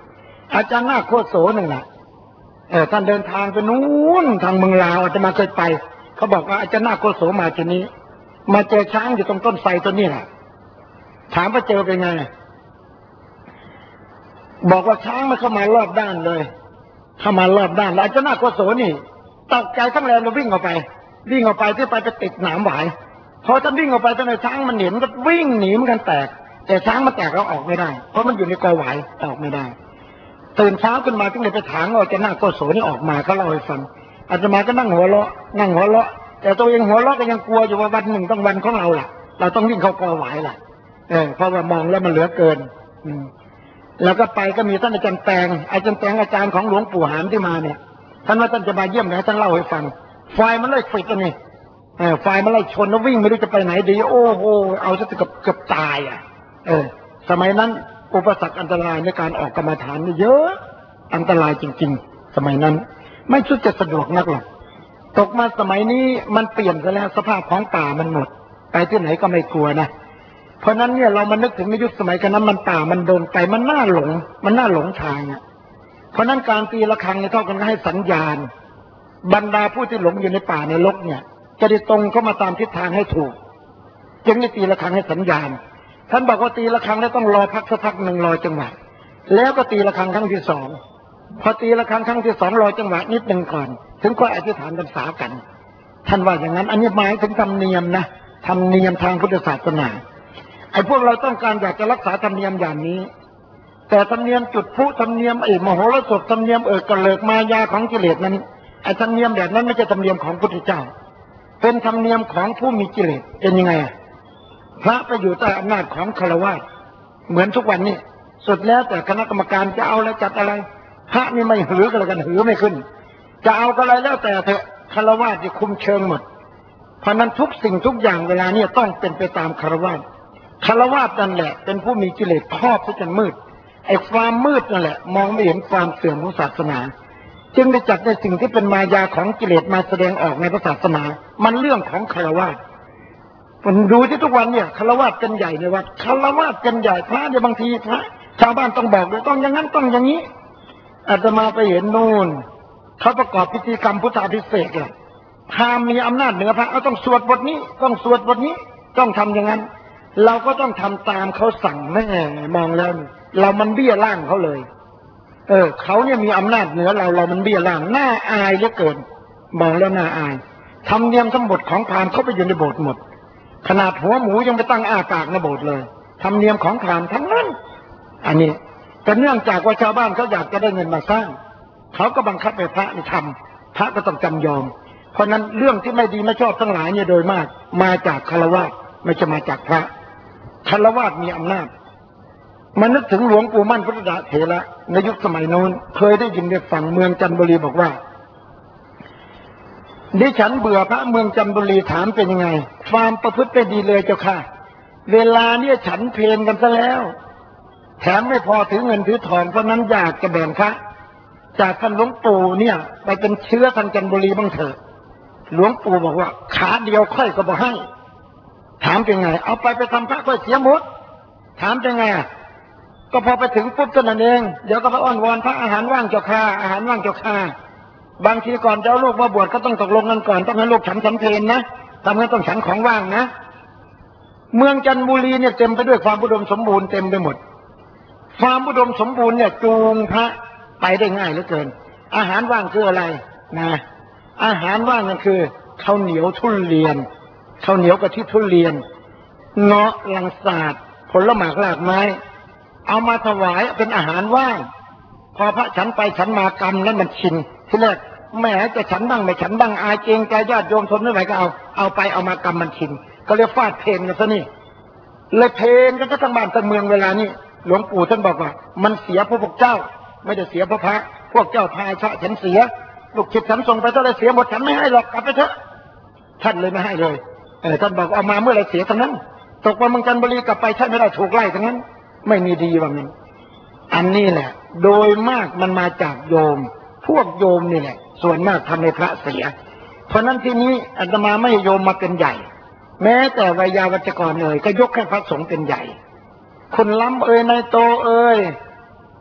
อาจารย์นาคโคโสหนึ่งแหละท่านเดินทางไปนู้นทางเมืองลาวอาจจะมาเคยไปเขาบอกว่าอาจารย์นาคโคโสมาที่นี้มาเจอช้างอยู่ตรงต้นไทรต้นนี้แหละถามว่าเจอเป็นไงบอกว่าช้างมันเข้ามารอบด้านเลยเข้ามารอบด้านแล้วอาจารย์นาคโคโสนี่ตกใจทั้งแรงแล้ววิ่งออกไปที่ไปติดหนามหวายพอท่านวิ่งออกไปท่านช้างมันเห็นก็วิ่งหนีมันกันแตกแต่ช้างมันแตกเราออกไม่ได้เพราะมันอยู่ในกอหวายออกไม่ได้ตื่นเช้าขึ้นมาจึงเลยไปถามว่าอาจารย์นาคโคโสนี่ออกมาเขาเล่าให้ฟังอาตมาก็นั่งหัวเราะแต่ตัวเองหัวเราะก็ยังกลัวอยู่ว่าวันหนึ่งต้องวันของเราล่ะเราต้องวิ่งเข้ากอหวายล่ะเพราะว่ามองแล้วมันเหลือเกินแล้วก็ไปก็มีท่านอาจารย์แตงอาจารย์ของหลวงปู่หามที่มาเนี่ยท่านว่าท่านจะมาเยี่ยมนะท่านเล่าให้ฟังไฟมันเลยฟิตกันนี่ไฟมันเลยชนแล้ววิ่งไม่รู้จะไปไหนดีโอ้โหเอาซะเกือบตายสมัยนั้นอุปสรรคอันตรายในการออกกรรมฐานนี่เยอะอันตรายจริงๆสมัยนั้นไม่ชุดจะสะดวกนักหรอกตกมาสมัยนี้มันเปลี่ยนไปแล้วสภาพของป่ามันหมดไปที่ไหนก็ไม่กลัวนะเพราะนั้นเนี่ยเรามานึกถึงในยุคสมัยกันนั้นมันป่ามันโดนไปมันน่าหลงทางเพราะนั้นการตีระฆังเนี่ยเท่ากันให้สัญญาณบรรดาผู้ที่หลงอยู่ในป่าในรกเนี่ยจะได้ตรงเข้ามาตามทิศทางให้ถูกจึงได้ตีระฆังให้สัญญาณท่านบอกว่าตีระฆังแล้วต้องรอพักสักพักหนึ่งรอจังหวะแล้วก็ตีระฆังครั้งที่สองพอตีระฆังครั้งที่สองรอจังหวะนิดหนึ่งก่อนถึงค่อยอธิษฐานพรรษากันท่านว่าอย่างนั้นอันนี้หมายถึงธรรมเนียมนะธรรมเนียมทางพุทธศาสนาไอ้พวกเราต้องการอยากจะรักษาธรรมเนียมอย่างนี้แต่ธรรมเนียมจุดพลุธรรมเนียมมโหรสพธรรมเนียมกระเลิกมายาของกิเลสนั้นไอ้ธรรมเนียมแบบนั้นไม่ใช่ธรรมเนียมของพุทธเจ้าเป็นธรรมเนียมของผู้มีกิเลสเป็นยังไงพระไปอยู่ใต้อำนาจของฆราวาสเหมือนทุกวันนี้สุดแล้วแต่คณะกรรมการจะเอาแล้วจัดอะไรพระนี่ไม่หือกันเลยกันหือไม่ขึ้นจะเอาอะไรแล้วแต่เถอะฆราวาสจะคุมเชิงหมดเพราะนั้นทุกสิ่งทุกอย่างเวลานี้ต้องเป็นไปตามฆราวาสนั่นแหละเป็นผู้มีกิเลสครอบที่จะมืดไอ้ความมืดนั่นแหละมองไม่เห็นความเสื่อมของศาสนาจึงได้จัดในสิ่งที่เป็นมายาของกิเลสมาแสดงออกในศาสนามันเรื่องของฆราวาสผมดูที่ทุกวันเนี่ยฆราวาสเป็นใหญ่ในวัดฆราวาสเป็นใหญ่พระเนี่ยบางทีพระชาวบ้านต้องบอกเลยต้องอย่างนั้นต้องอย่างนี้อาตมาไปเห็นนู่นเขาประกอบพิธีกรรมพุทธาภิเษกเลยพราหมณ์มีอำนาจเหนือพระเอาต้องสวดบทนี้ต้องสวดบทนี้ต้องทำอย่างนั้นเราก็ต้องทำตามเขาสั่งแม่มองแล้วเรามันเบี้ยล่างเขาเลยเขาเนี่ยมีอำนาจเหนือเรามันเบี้ยล่างน่าอายเหลือเกินมองแล้วน่าอายธรรมเนียมทั้งหมดของพราหมณ์เขาไปอยู่ในโบสถ์หมดขนาดหัวหมูยังไปตั้งอ้าปากในโบสถ์เลยธรรมเนียมของพราหมณ์ทั้งนั้นอันนี้แต่เนื่องจากว่าชาวบ้านเขาอยากจะได้เงินมาสร้างเขาก็บังคับให้พระนี่ทำพระก็ต้องจำยอมเพราะนั้นเรื่องที่ไม่ดีไม่ชอบทั้งหลายเนี่ยโดยมากมาจากฆราวาสไม่ใช่มาจากพระฆราวาสมีอำนาจมันนึกถึงหลวงปู่มั่นพุทธเถระในยุคสมัยโน้นเคยได้ยินได้ฟังเมืองจันทบุรีบอกว่าดิฉันเบื่อพระเมืองจันทบุรีถามเป็นยังไงความประพฤติไม่ดีเลยเจ้าค่ะเวลาเนี่ยฉันเพลนกันซะแล้วแถมไม่พอถือเงินถือทองเพราะนั้นอยากจะแบ่งพระจากท่านหลวงปู่เนี่ยไปเป็นเชื้อทางจันทบุรีบ้างเถอะหลวงปู่บอกว่าขาเดียวค่อยก็บอกให้ถามเป็นไงเอาไปทำพระค่อยเสียหมดถามเป็นไงก็พอไปถึงปุ๊บก็นั่นเองเดี๋ยวก็ไปอ้อนวอนพระอาหารว่างเจ้าค่ะอาหารว่างเจ้าค่ะบางทีก่อนจะเอาลูกมาบวชก็ต้องตกลงกันก่อนต้องให้ลูกฉันเพลนนะทำงั้นต้องฉันของว่างนะเมืองจันทบุรีเนี่ยเต็มไปด้วยความอุดมสมบูรณ์เต็มไปหมดความอุดมสมบูรณ์เนี่ยจูงพระไปได้ง่ายเหลือเกินอาหารว่างคืออะไรนะอาหารว่างนั่นคือข้าวเหนียวทุเรียนข้าวเหนียวกะทิทุเรียนเงาะลังสาดผลหมากรากไม้เอามาถวายเป็นอาหารว่างพอพระฉันไปฉันมากรรมแล้วมันชินที่แรกแม่จะฉันบ้างไม่ฉันบ้างอายเกรงใจญาติโยมทนไม่ไหวก็เอาไปเอามากรรมมันชินก็เลยฟาดเพลงกันซะนี่เลยเพลงกันทั้งบ้านทั้งเมืองเวลานี้หลวงปู่ท่านบอกว่ามันเสียพวกเจ้าไม่ได้เสียพระพระพวกเจ้าพายชะฉันเสียลูกศิษย์ฉันส่งไปเท่าไรเสียหมดฉันไม่ให้หรอกกลับไปเถอะท่านเลยไม่ให้เลยท่านบอกเอามาเมื่อไรเสียทั้งนั้นตกมาเมืองจันทบุรีกลับไปท่านไม่ได้ถูกไล่ทั้งนั้นไม่มีดีว่างั้นอันนี้แหละโดยมากมันมาจากโยมพวกโยมนี่แหละส่วนมากทำให้พระเสียเพราะนั้นที่นี้อาตมาไม่ให้โยมมาเป็นใหญ่แม้แต่วิยาวัจกรก็ยกให้พระสงฆ์เป็นใหญ่คนล้ำนายโต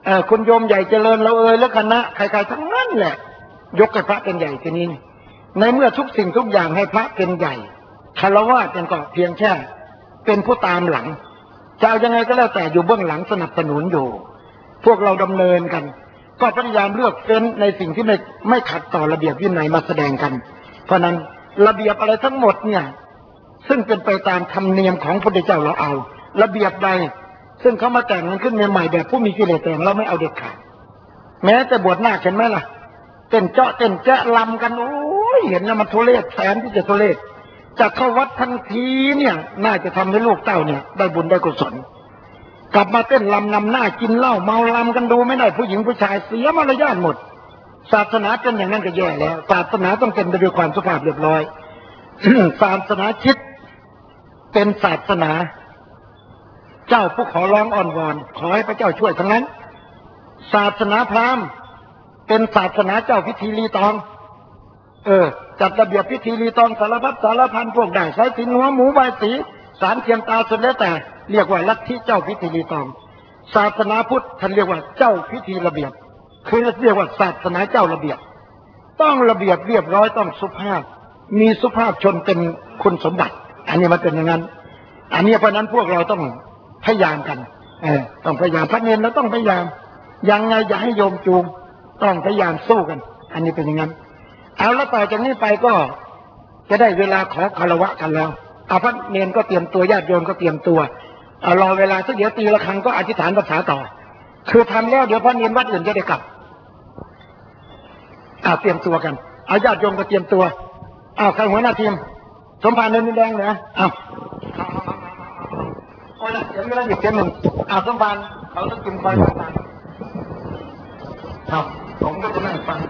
คุณโยมใหญ่เจริญเราแล้วคณะใครๆทั้งนั้นแหละยกให้พระเป็นใหญ่ทีนี้ในเมื่อทุกสิ่งทุกอย่างให้พระเป็นใหญ่คารวะเป็นก็เพียงแค่เป็นผู้ตามหลังจะเอายังไงก็แล้วแต่อยู่เบื้องหลังสนับสนุนอยู่พวกเราดำเนินกันก็พยายามเลือกเฟ้นในสิ่งที่ไม่ขัดต่อระเบียบวินัยมาแสดงกันเพราะนั้นระเบียบอะไรทั้งหมดเนี่ยซึ่งเป็นไปตามธรรมเนียมของพระพุทธเจ้าเราเอาระเบียบใดซึ่งเขามาแต่งมันขึ้นใหม่ๆแบบผู้มีกิเลสแต่งเราไม่เอาเด็ดขาดแม้แต่บวชหน้าเห็นไหมล่ะเต้นเจาะเต้นแจ๊ะลำกันโอ้ยเห็นแล้วมันทุเรศแสนที่จะทุเรศจะเข้าวัดทันทีเนี่ยน่าจะทำให้ลูกเต้าเนี่ยได้บุญได้กุศลกลับมาเต้นลำนำหน้ากินเหล้าเมาลำกันดูไม่ได้ผู้หญิงผู้ชายเสียมารยาทหมดศาสนาเป็นอย่างนั้นก็แย่แล้วศาสนาต้องเป็นไปด้วยความสุภาพเรียบร้อย ศาสนาคิดเป็นศาสนาเจ้าผู้ขอร้องอ้อนวอนขอให้พระเจ้าช่วยทั้งนั้นศาสนาพราหมณ์เป็นศาสนาเจ้าพิธีรีตองจัดระเบียบพิธีรีตองสารพัดสารพันพวกได้ใช้สินหัวหมูใบสีสารเทียมตาสุดแล้วแต่เรียกว่าลัทธิเจ้าพิธีรีตองศาสนาพุทธท่านเรียกว่าเจ้าพิธีระเบียบคือเรียกว่าศาสนาเจ้าระเบียบต้องระเบียบเรียบร้อยต้องสุภาพมีสุภาพชนเป็นคุณสมบัติอันนี้มันเป็นอย่างนั้นอันนี้เพราะนั้นพวกเราต้องพยายามกันต้องพยายามพระเนรเราต้องพยายามยังไงอย่าให้โยมจูงต้องพยายามสู้กันอันนี้เป็นอย่างนั้นเอาแล้วต่อจากนี้ไปก็จะได้เวลาขอคารวะกันแล้วเอาพระเนรก็เตรียมตัวญาติโยมก็เตรียมตัวเอารอเวลาสักเดี๋ยวตีละครั้งก็อธิษฐานภาษาต่อคือทำแล้วเดี๋ยวพระเนรวัดอื่นจะได้กลับเตรียมตัวกันเอาญาติโยมก็เตรียมตัวใครหัวหน้าทีมสมภารเนินแดงเหรอโอ้ยเดี๋ยวไม่ได้หยิบเสียงหนึ่งสมภารเขาต้องกินคอยฟังครับผมก็จะนั่งฟัง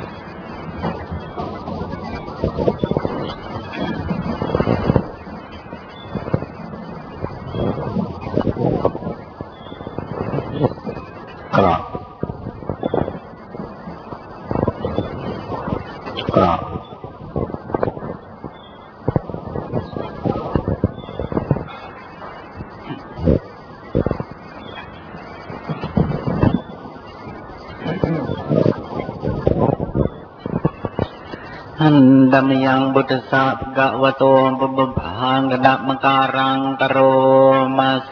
ครับอันดัมยังบุตสะกะวะโตปุบพังกะดะมะการังกะโรมาเส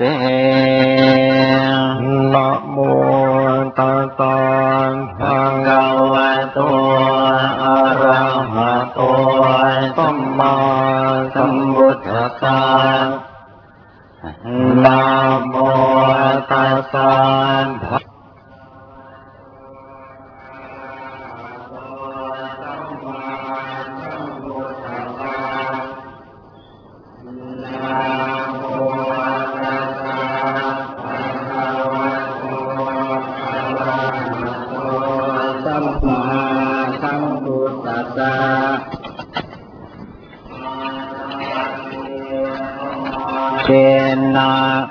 นะโมตัสสะภะคะวะโตอะระหะโตสัมมาสัมพุทธัสสะนะโมตัสสะเจนะ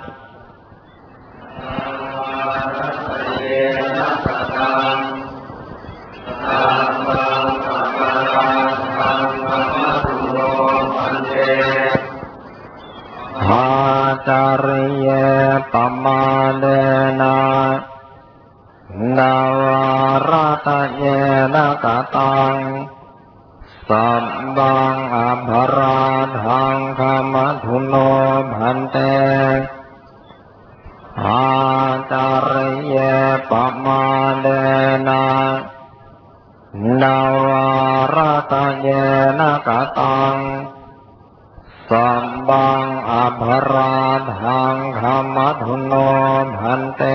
อาจาริยปมาเนนะนาวราตเยนะกตังสัมบังอัภราทังขมัทุโนภันเตอาจาริยปมาเนนะนาวราตเยนะกตังสัมบังอัภราทังขมัทุโนภันเต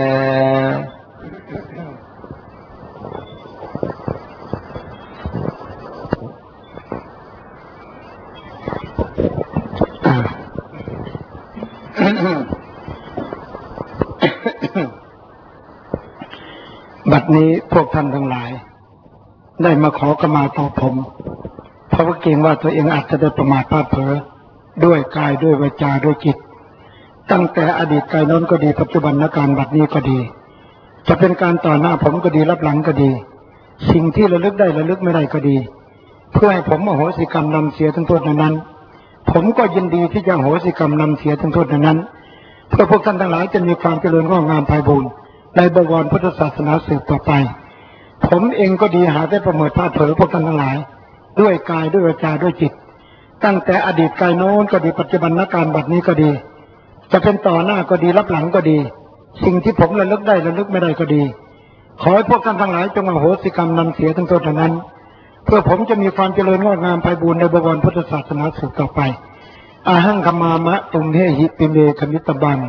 บัดนี้พวกท่านทั้งหลายได้มาขอขมาต่อผมเพราะว่าเกรงว่าตัวเองอาจจะได้ประมาทพลาดเผลอด้วยกายด้วยวาจาด้วยจิตตั้งแต่อดีตไกลโน้นก็ดีปัจจุบันการบัดนี้ก็ดีจะเป็นการต่อหน้าผมก็ดีรับหลังก็ดีสิ่งที่ระลึกได้ระลึกไม่ได้ก็ดีเพื่อให้ผมอโหสิกรรมนำเสียทั้งโทษนั้นผมก็ยินดีที่จะอโหสิกรรมนำเสียทั้งโทษนั้นเพื่อพวกท่านทั้งหลายจะมีความเจริญงอกงามไพบูลย์ในบวรพุทธศาสนาสืบต่อไปผมเองก็ดีหาได้ประเมินพลาดเผลอพวกท่านทั้งหลายด้วยกายด้วยวาจาด้วยจิตตั้งแต่อดีตกายโน้นก็ดีปัจจุบันการบัดนี้ก็ดีจะเป็นต่อหน้าก็ดีรับหลังก็ดีสิ่งที่ผมระลึกได้ระลึกไม่ได้ก็ดีขอให้พวกท่านทั้งหลายจงอโหสิกรรมนำเสียทั้งโทษนั้นเพื่อผมจะมีความเจริญงอกงามไพบูลย์ในบวรพุทธศาสนาสืบต่อไปอาหังคัมมามะตุงเฮหิปิเมคมิตบัง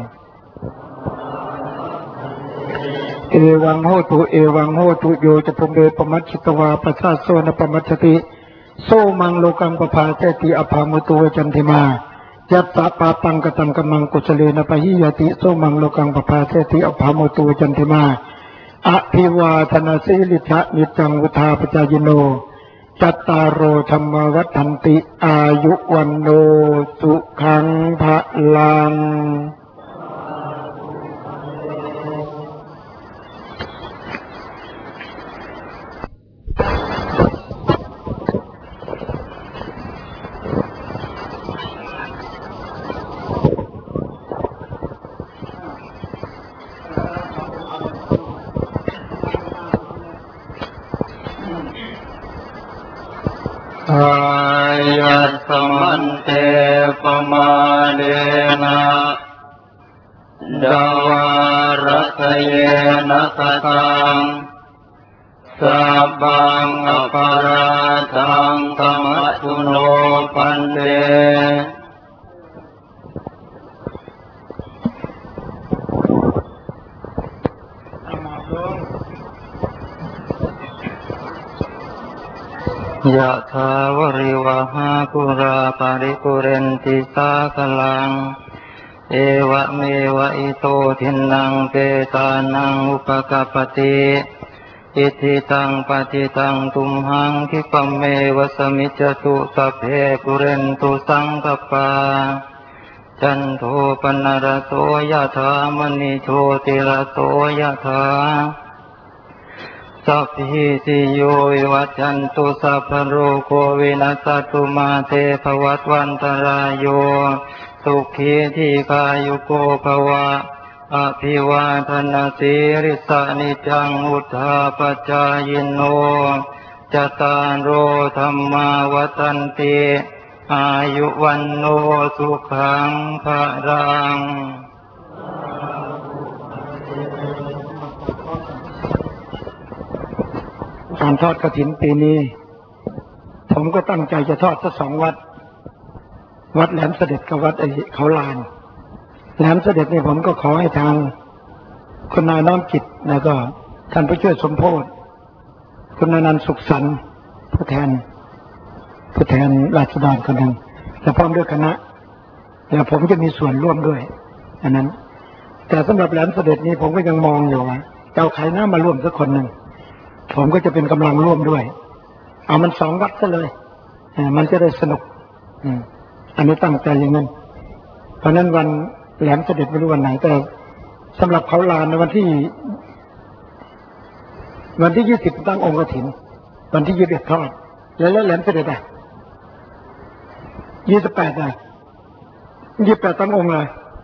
เอวังโหตุเอวังโหตุโยจะพรมเดปมัชชิตวาปัสสะโซนปมัชชติโซมังโลกังปภาเจติอภามุตุจันติมายัตตาปาปังกตังกมังกุศเลนะปะหิยติโซมังโลกังปภาเจติอภามุตุจันติมาอภิวาทนาสิลิทะนิจังวุธาปจายโนจัตตารโอธรรมวัฏันติอายุวันโนสุขังภะลังยัสสมันเตปมาเดนะดาวารัสเยนะสตังสัพพังอปาราทังธรรมตุโนปันเตยะถาวริวหาปุราปาริปุเรนติสาคลังเอวะเมวะอิโตทินังเปตานังอุปกปติอิทิตังปฏิตังตุมหังคิปะเมวะสมิจจตุสัพเพปุเรนตุสังกปาจันโทปนรโสยะถามณิโชติรโสยะถาสัพพิติโยวิวัจจันตุสัพพโรโควินัสตุมาเตภวัตวันตรายโยสุขีทีคายุโกภวะอภิวาทนาสิริสานิจังอุทธาปจายโนจตารโรธรรมาวัฏันติอายุวันโนสุขังภะลังการทอดกฐินปีนี้ผมก็ตั้งใจจะทอดสัก2 วัดวัดแหลมเสด็จกับวัดเขาลานแหลมเสด็จนี่ผมก็ขอให้ทางคุณนายน้อมจิตแล้วก็ท่านผู้ช่วยสมโพธิคุณนันท์สุขสันต์ผู้แทนราชดรคนหนึ่งและพร้อมด้วยคณะแล้วผมจะมีส่วนร่วมด้วยอันนั้นแต่สำหรับแหลมเสด็จนี้ผมก็ยังมองอยู่ว่าจะเอาใครหน้ามาร่วมสักคนหนึ่งผมก็จะเป็นกำลังร่วมด้วยเอามัน2 วัดซะเลยมันจะได้สนุกอันนี้ตั้งใจอย่างนั้นเพราะนั้นวันแหลมเสด็จไม่รู้วันไหนแต่สำหรับเขาลานในวันที่20ตั้งองค์กฐินวันที่21ทอดแล้วแหลมเสด็จ2828ตั้งองค์เลย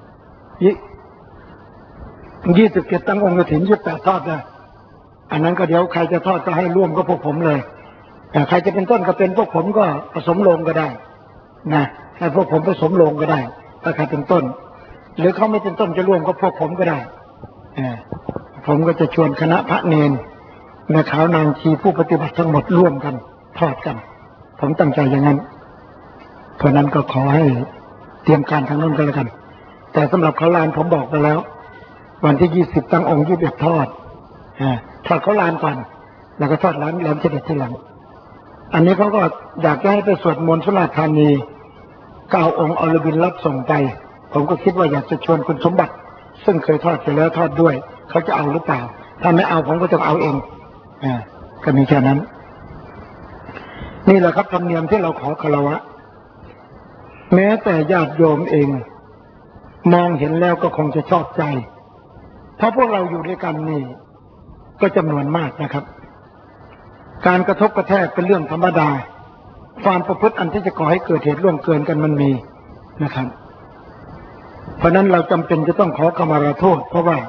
27ตั้งองค์กฐิน28ทอดเลยอันนั้นก็เดี๋ยวใครจะทอดก็ให้ร่วมก็พวกผมเลยแต่ใครจะเป็นต้นก็เป็นพวกผมก็ผสมโลงก็ได้นะให้พวกผมผสมโลงก็ได้ถ้าใครเป็นต้นหรือเขาไม่เป็นต้นจะร่วมก็พวกผมก็ได้ผมก็จะชวนคณะพระเนรแม่ขาวนางชีผู้ปฏิบัติทั้งหมดร่วมกันทอดกันผมตั้งใจอย่างนั้นเพราะนั้นก็ขอให้เตรียมการทางนั้นกันแล้วกันแต่สำหรับเขาลานผมบอกไปแล้ววันที่20ตั้งองค์21ทอดเขาลานก่อนแล้วก็ทอดแหลมเสด็จทีหลังอันนี้เขาก็อยากจะให้ไปสวดมนต์สุราษฎร์ธานี9 องค์อรบินรับส่งไปผมก็คิดว่าอยากจะชวนคุณสมบัติซึ่งเคยทอดไปแล้วทอดด้วยเขาจะเอาหรือเปล่าถ้าไม่เอาผมก็จะเอาเองก็มีแค่นั้นนี่แหละครับธรรมเนียมที่เราขอคารวะแม้แต่ญาติโยมเองมองเห็นแล้วก็คงจะชอบใจเพราะพวกเราอยู่ด้วยกันนี่ก็จำนวนมากนะครับการกระทบกระแทกเป็นเรื่องธรรมดาความประพฤติอันที่จะก่อให้เกิดเหตุล่วงเกินกันมันมีนะครับเพราะนั้นเราจำเป็นจะต้องขอขมาโทษเพราะว่า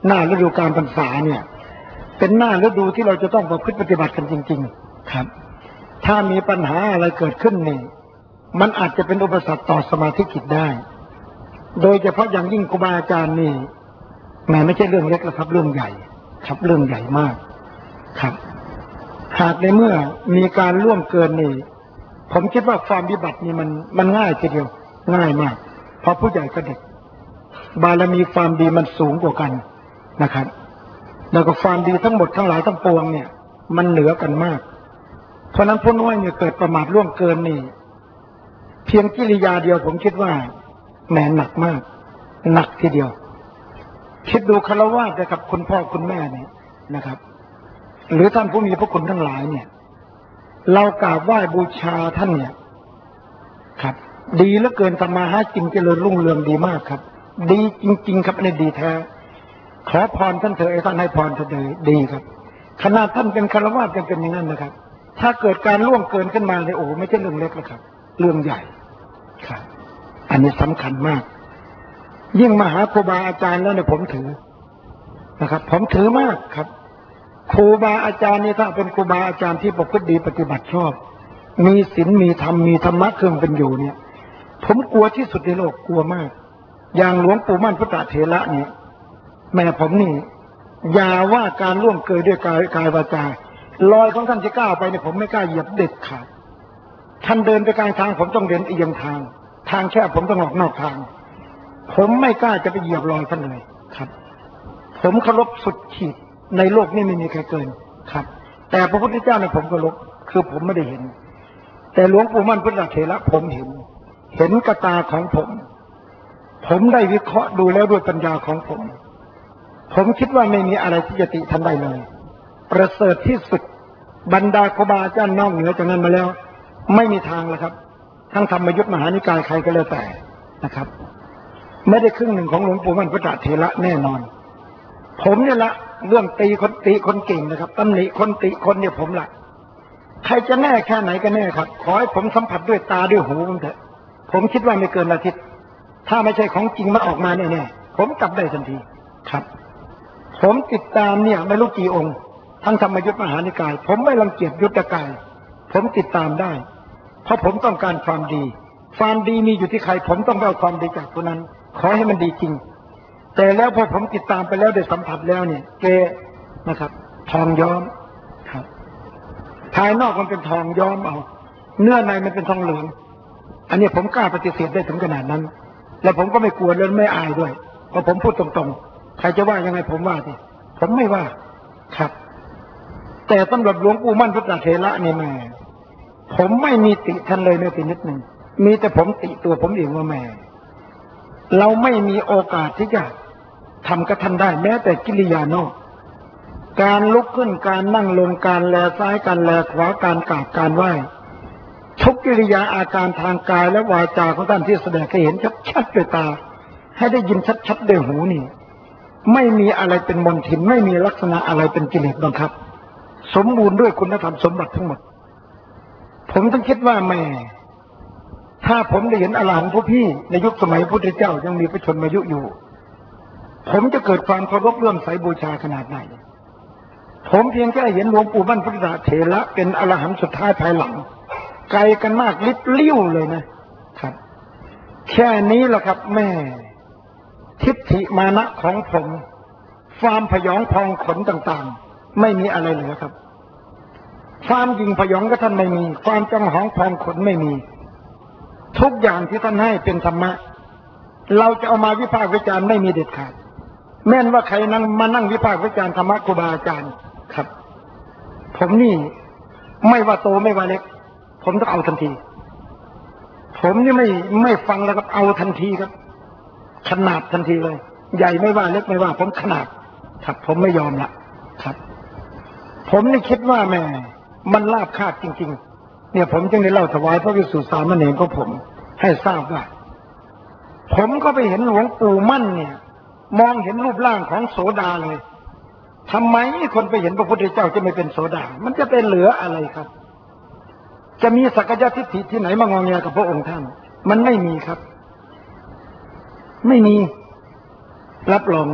หน้าฤดูกาลพรรษาเนี่ยเป็นหน้าฤดูที่เราจะต้องประพฤติปฏิบัติกันจริงๆครับถ้ามีปัญหาอะไรเกิดขึ้นนี่มันอาจจะเป็นอุปสรรคต่อสมาธิจิตได้โดยเฉพาะอย่างยิ่งครูบาอาจารย์นี่แม้ไม่ใช่เรื่องเล็กแล้วครับเรื่องใหญ่ครับเรื่องใหญ่มากครับหากในเมื่อมีการล่วงเกินนี่ผมคิดว่าความวิบัตินี่มันง่ายทีเดียวง่ายมากเพราะผู้ใหญ่กับเด็กบารมีความดีมันสูงกว่ากันนะครับแล้วก็ความดีทั้งหมดทั้งหลายทั้งปวงเนี่ยมันเหนือกันมากเพราะนั้นผู้น้อยเนี่ยเกิดประมาทล่วงเกินนี่เพียงกิริยาเดียวผมคิดว่าแหมหนักมากหนักทีเดียวคิดดูฆราวาสกับคุณพ่อคุณแม่เนี่ยนะครับหรือท่านผู้มีพระคุณทั้งหลายเนี่ยเรากราบไหว้บูชาท่านเนี่ยครับดีเหลือเกินทำมาหากินเจริญรุ่งเรืองดีมากครับดีจริงๆครับในดีแท้ขอพรท่านเถิดท่านให้พรเถิดดีครับขนาดท่านเป็นฆราวาสยังเป็นอย่างนั้นนะครับถ้าเกิดการล่วงเกินขึ้นมาเนี่ยโอ้ไม่ใช่เรื่องเล็กแล้วครับเรื่องใหญ่ครับอันนี้สำคัญมากยิ่งมาหาครูบาอาจารย์แล้วเนี่ยผมถือนะครับผมถือมากครับครูบาอาจารย์นี่ถ้าเป็นครูบาอาจารย์ที่ประพฤติดีปฏิบัติชอบมีศีลมีธรรมมีธรรมะเครื่องเป็นอยู่เนี่ยผมกลัวที่สุดในโลกกลัวมากอย่างหลวงปู่มั่นพุทธเถระเนี่ยแม่ผมนี่อย่าว่าการล่วงเกินด้วยกายวาจาลอยของท่านจะก้าวไปเนี่ยผมไม่กล้าเหยียบเด็ดขาดท่านเดินไปกลางทางผมต้องเดินเอียงทางแคบผมต้องออกนอกทางผมไม่กล้าจะไปเหยียบรอยท่านเลยครับผมเคารพสุดขีดในโลกนี้ไม่มีใครเกินครับแต่พระพุทธเจ้าเนี่ยผมเคารพคือผมไม่ได้เห็นแต่หลวงปู่มั่นพุทธเถระผมเห็นกระตาของผมได้วิเคราะห์ดูแล้วด้วยปัญญาของผมคิดว่าไม่มีอะไรที่จะติท่านได้เลยประเสริฐที่สุดบรรดาครูบาอาจารย์นอกเหนือจากนั้นมาแล้วไม่มีทางแล้วครับทั้งธรรมยุทธมหานิกายใครก็แล้วแต่นะครับไม่ได้ครึ่งหนึ่งของหลวงปู่มั่นพุทธเถระแน่นอนผมเนี่ยละเรื่องตีคนเก่งนะครับตำหนิคนติคนเนี่ยผมละใครจะแน่แค่ไหนก็แน่ครับขอให้ผมสัมผัสด้วยตาด้วยหูผมเถอะผมคิดว่าไม่เกินอาทิตย์ถ้าไม่ใช่ของจริงมันออกมาแน่ๆผมจับได้ทันทีครับผมติดตามเนี่ยไม่รู้กี่องค์ทั้งธรรมยุทธมหานิกายผมไม่รังเกียจยุทธกายผมติดตามได้เพราะผมต้องการความดีมีอยู่ที่ใครผมต้องเอาความดีจากคนนั้นขอให้มันดีจริงแต่แล้วพอผมติดตามไปแล้วได้สัมผัสแล้วเนี่ยเกนะครับทองย้อมครับภายนอกมันเป็นทองย้อมเอาเนื้อในมันเป็นทองเหลืองอันนี้ผมกล้าปฏิเสธได้ถึงขนาดนั้นแล้วผมก็ไม่กลัวและไม่อายด้วยเพราะผมพูดตรงๆใครจะว่ายังไงผมว่าสิผมไม่ว่าครับแต่สำหรับหลวงปู่มั่นพุทธเถระเนี่ยแม่ผมไม่มีติท่านเลยแม้แต่นิดหนึ่งมีแต่ผมติตัวผมเองว่าแม่เราไม่มีโอกาสที่จะทำกับท่านได้แม้แต่กิริยานอกการลุกขึ้นการนั่งลงการแลซ้ายการแลขวาการกราบการไหว้ทุกกิริยาอาการทางกายและวาจาของท่านที่แสดงให้เห็นชัดๆด้วยตาให้ได้ยินชัดๆด้วยหูนี่ไม่มีอะไรเป็นมลทินไม่มีลักษณะอะไรเป็นกิเลสบังคับสมบูรณ์ด้วยคุณธรรมสมบัติทั้งหมดผมต้องคิดว่าแม่ถ้าผมได้เห็นอรหันต์ผู้พี่ในยุคสมัยพุทธเจ้ายังมีพระชนมายุอยู่ผมจะเกิดความเคารพเลื่อมใสบูชาขนาดไหนผมเพียงแค่เห็นหลวงปู่มั่นพุทธเถระเป็นอรหันต์สุดท้ายภายหลังไกลกันมากลิบลิ่วเลยนะครับแค่นี้แหละครับแม่ทิฏฐิมานะของผมความพยองพองขนต่างๆไม่มีอะไรเหลือครับความยิงพยองก็ท่านไม่มีความจังหองพองขนไม่มีทุกอย่างที่ท่านให้เป็นธรรมะเราจะเอามาวิพากษ์วิจารณ์ไม่มีเด็ดขาดแม้นว่าใครนั่งวิพากษ์วิจารณ์ธรรมะครูบาอาจารย์ครับผมนี่ไม่ว่าโตไม่ว่าเล็กผมต้องเอาทันทีผมนี่ไม่ฟังแล้วครับเอาทันทีครับขนาดทันทีเลยใหญ่ไม่ว่าเล็กไม่ว่าผมขนาดครับผมไม่ยอมละครับผมนี่คิดว่าแม่มันลาบคาดจริงๆเนี่ยผมจึงได้เล่าถวายพระภิกษุสามเณรของผมให้ทราบว่าผมก็ไปเห็นหลวงปู่มั่นเนี่ยมองเห็นรูปร่างของโสดาเลยทำไมคนไปเห็นพระพุทธเจ้าจะไม่เป็นโสดามันจะเป็นเหลืออะไรครับจะมีสักยะทิฏฐิที่ไหนมางอแงกับพระองค์ท่านมันไม่มีครับไม่มีรับรองได้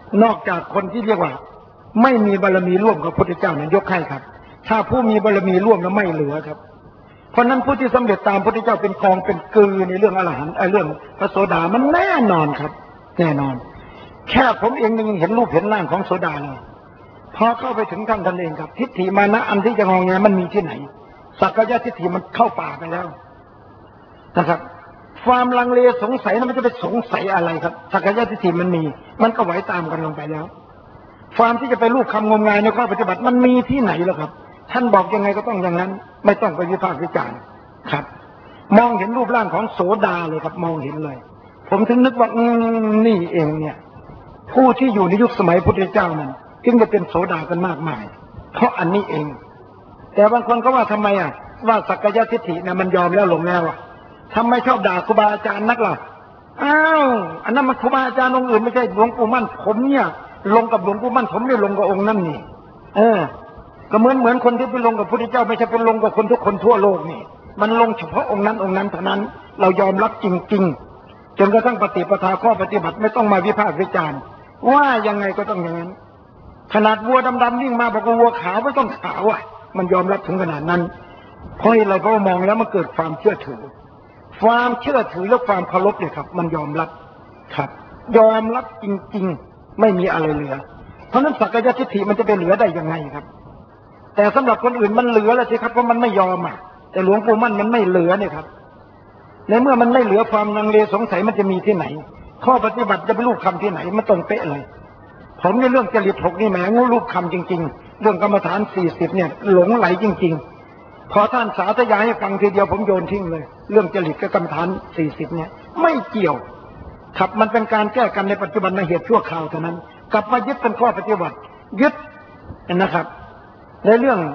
นอกจากคนที่เรียกว่าไม่มีบารมีร่วมกับพระพุทธเจ้านั้นยกให้ครับถ้าผู้มีบารมีร่วมแล้วไม่เหลือครับเพราะนั้นผู้ที่สำเร็จตามพระพุทธเจ้าเป็นกองเป็นกือในเรื่องอรหันต์เรื่องพระโสดามันแน่นอนครับแน่นอนแค่ผมเองยังเห็นรูปเห็นร่างของโสดาเลยพอเข้าไปถึงท่านเองครับทิฏฐิมานะอันที่จะงองแงมันมีที่ไหนสักกายทิฏฐิมันเข้าป่าไปแล้วนะครับความลังเลสงสัยนั้นมันจะไปสงสัยอะไรครับสักกายทิฏฐิมันมีมันก็ไหวตามกันลงไปแล้วความที่จะไปรูปคำงมงายในข้อปฏิบัติมันมีที่ไหนแล้วครับท่านบอกยังไงก็ต้องอย่างนั้นไม่ต้องไปวิพากษ์วิจารณ์ครับมองเห็นรูปร่างของโสดาเลยครับมองเห็นเลยผมถึงนึกว่านี่เองเนี่ยผู้ที่อยู่ในยุคสมัยพุทธเจ้านั้นจึงจะเป็นโสดากันมากมายเพราะอันนี้เองแต่บางคนก็ว่าทำไมว่าสักกายทิฏฐิเนี่ยมันยอมแล้วลงแล้วทำไมชอบด่าครูบาอาจารย์นักล่ะอ้าวอันนั้นมันครูบาอาจารย์องค์อื่นไม่ใช่หลวงปู่มั่นผมเนี่ยลงกับหลวงปู่มั่นผมไม่ลงกับองค์นั่นนี่ก็เหมือนคนที่ไปลงกับพระพุทธเจ้าไม่ใช่ไปลงกับคนทุกคนทั่วโลกนี่มันลงเฉพาะองค์นั้นองค์นั้นเท่านั้นเรายอมรับจริงๆจนกระทั่งปฏิปทาข้อปฏิบัติไม่ต้องมาวิพากษ์วิจารณ์ว่ายังไงก็ต้องอย่างนั้นขนาดวัวดำๆวิ่งมาบอกว่าวัวขาวไม่ต้องขาวมันยอมรับถึงขนาดนั้นเพราะอะไรเพราะมองแล้วมันเกิดความเชื่อถือความเชื่อถือและความเคารพเนี่ยครับมันยอมรับครับยอมรับจริงๆไม่มีอะไรเหลือเพราะนั้นสักกายทิฏฐิมันจะไปเหลือได้ยังไงครับแต่สำหรับคนอื่นมันเหลือแล้วสิครับเพราะมันไม่ยอมแต่หลวงปู่มั่นมันไม่เหลือเนี่ยครับในเมื่อมันไม่เหลือความลังเลสงสัยมันจะมีที่ไหนข้อปฏิบัติจะไปรูปคำที่ไหนมันตรงเป๊ะเลยผมในเรื่องจริต6นี่แหมงูรูปคำจริงๆเรื่องกรรมฐาน40เนี่ยหลงไหลจริงๆพอท่านสาธยายให้ฟังทีเดียวผมโยนทิ้งเลยเรื่องจริตกับกรรมฐาน40เนี่ยไม่เกี่ยวครับมันเป็นการแก้กันในปัจจุบันในเหตุชั่วคราวเท่านั้นกลับมายึดเป็นข้อปฏิบัติยึดนะครับในเรื่อง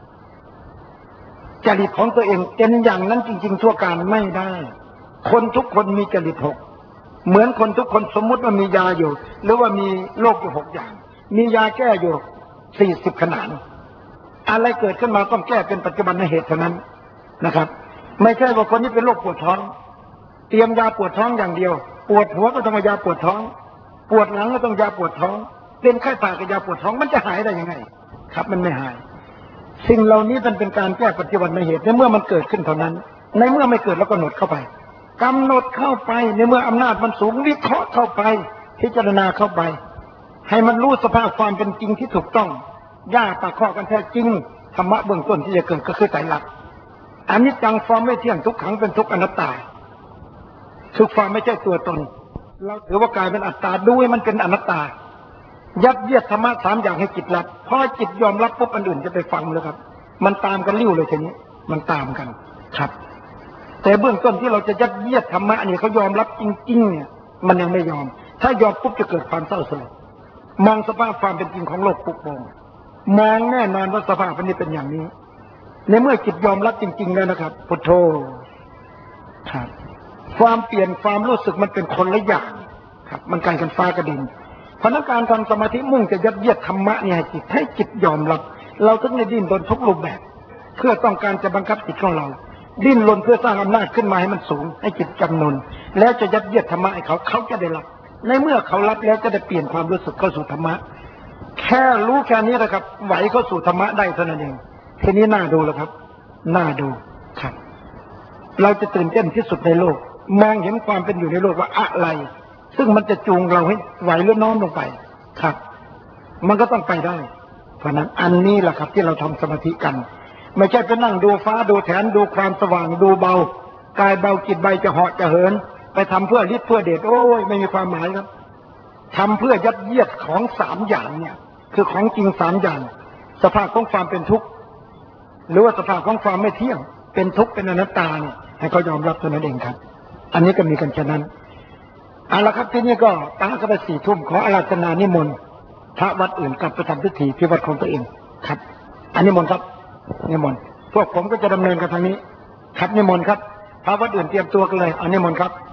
จริตของตัวเองเป็นอย่างนั้นจริงๆทั่วการไม่ได้คนทุกคนมีจริต6เหมือนคนทุกคนสมมุติว่ามียาอยู่หรือว่ามีโรคอยู่6อย่างมียาแก้อยู่40ขนาดอะไรเกิดขึ้นมาต้องแก้เป็นปัจจุบันในเหตุเท่านั้นนะครับไม่ใช่ว่าคนนี้เป็นโรคปวดท้องเตรียมยาปวดท้องอย่างเดียวปวดหัวก็ต้องยาปวดท้องปวดหลังก็ต้องยาปวดท้องเป็นไข้ป่ากับยาปวดท้องมันจะหายได้ยังไงครับมันไม่หายสิ่งเหล่านี้มันเป็นการแก้ปัจจุบันในเหตุในเมื่อมันเกิดขึ้นเท่านั้นในเมื่อไม่เกิดแล้วก็กำหนดเข้าไปกำหนดเข้าไปในเมื่ออำนาจมันสูงวิเคราะห์เข้าไปพิจารณาเข้าไปให้มันรู้สภาพความเป็นจริงที่ถูกต้องย่าปากข้อกันแท้จริงธรรมะเบื้องต้นที่จะเกิดก็คือไตรลักษณ์อนิจจังความไม่เที่ยงทุกขังเป็นทุกอนัตตาทุกความไม่ใช่ตัวตนเราถือว่ากายเป็นอัตตาด้วยมันเป็นอนัตตายัดเยียดธรรมะ3อย่างให้จิตรับพอจิตยอมรับปุ๊บอันอื่นจะไปฟังเลยครับมันตามกันริ้วเลยทีนี้มันตามกันครับแต่เบื้องต้นที่เราจะยัดเยียดธรรมะนี่เขายอมรับจริงๆเนี่ยมันยังไม่ยอมถ้ายอมปุ๊บจะเกิดความเศร้าสลดมองสภาพความเป็นจริงของโลกปุ๊บมองแน่นอนว่าสภาพนี้เป็นอย่างนี้ในเมื่อจิตยอมรับจริงๆแล้วนะครับพุทโธครับความเปลี่ยนความรู้สึกมันเป็นคนละอย่างครับมันการกันฟ้ากับดินพนักการทำสมาธิมุ่งจะยัดเยียดธรรมะเนี่ยให้จิตยอมรับเราต้องดิ้นรนทุกรูปแบบเพื่อต้องการจะบังคับจิตของเราดิ้นรนเพื่อสร้างอำนาจขึ้นมาให้มันสูงให้จิตจำนนแล้วจะยัดเยียดธรรมะให้เขาจะได้รับในเมื่อเขารับแล้วจะได้เปลี่ยนความรู้สึกเข้าสู่ธรรมะแค่รู้แค่นี้นะครับไหวเข้าสู่ธรรมะได้เท่านั้นเองทีนี้น่าดูแล้วครับน่าดูครับเราจะตื่นเต้นที่สุดในโลกมองเห็นความเป็นอยู่ในโลกว่าอะไรซึ่งมันจะจูงเราให้ไหวหรือน้อมลงไปครับมันก็ต้องไปได้เพราะนั้นอันนี้แหละครับที่เราทำสมาธิกันไม่ใช่ไปนั่งดูฟ้าดูแถนดูความสว่างดูเบากายเบาจิตใบจะเหาะจะเหินไปทำเพื่อฤทธิ์เพื่อเดชโอ้ยไม่มีความหมายครับทำเพื่อยัดเยียดของ3อย่างเนี่ยคือของจริง3อย่างสภาพของความเป็นทุกข์หรือว่าสภาพของความไม่เที่ยงเป็นทุกข์เป็นอนัตตาเนี่ยให้เขายอมรับตัวนั้นเองครับอันนี้ก็มีกันฉะนั้นเอาละครับที่นี่ก็ตั้งกันไป4 ทุ่มขออาราธนานิมนต์พระวัดอื่นกลับไปทำพิธีที่วัดของตัวเองครับอันนิมนต์ครับนิมนต์พวกผมก็จะดำเนินกันทางนี้ครับนิมนต์ครับพระวัดอื่นเตรียมตัวกันเลยอันนิมนต์ครับ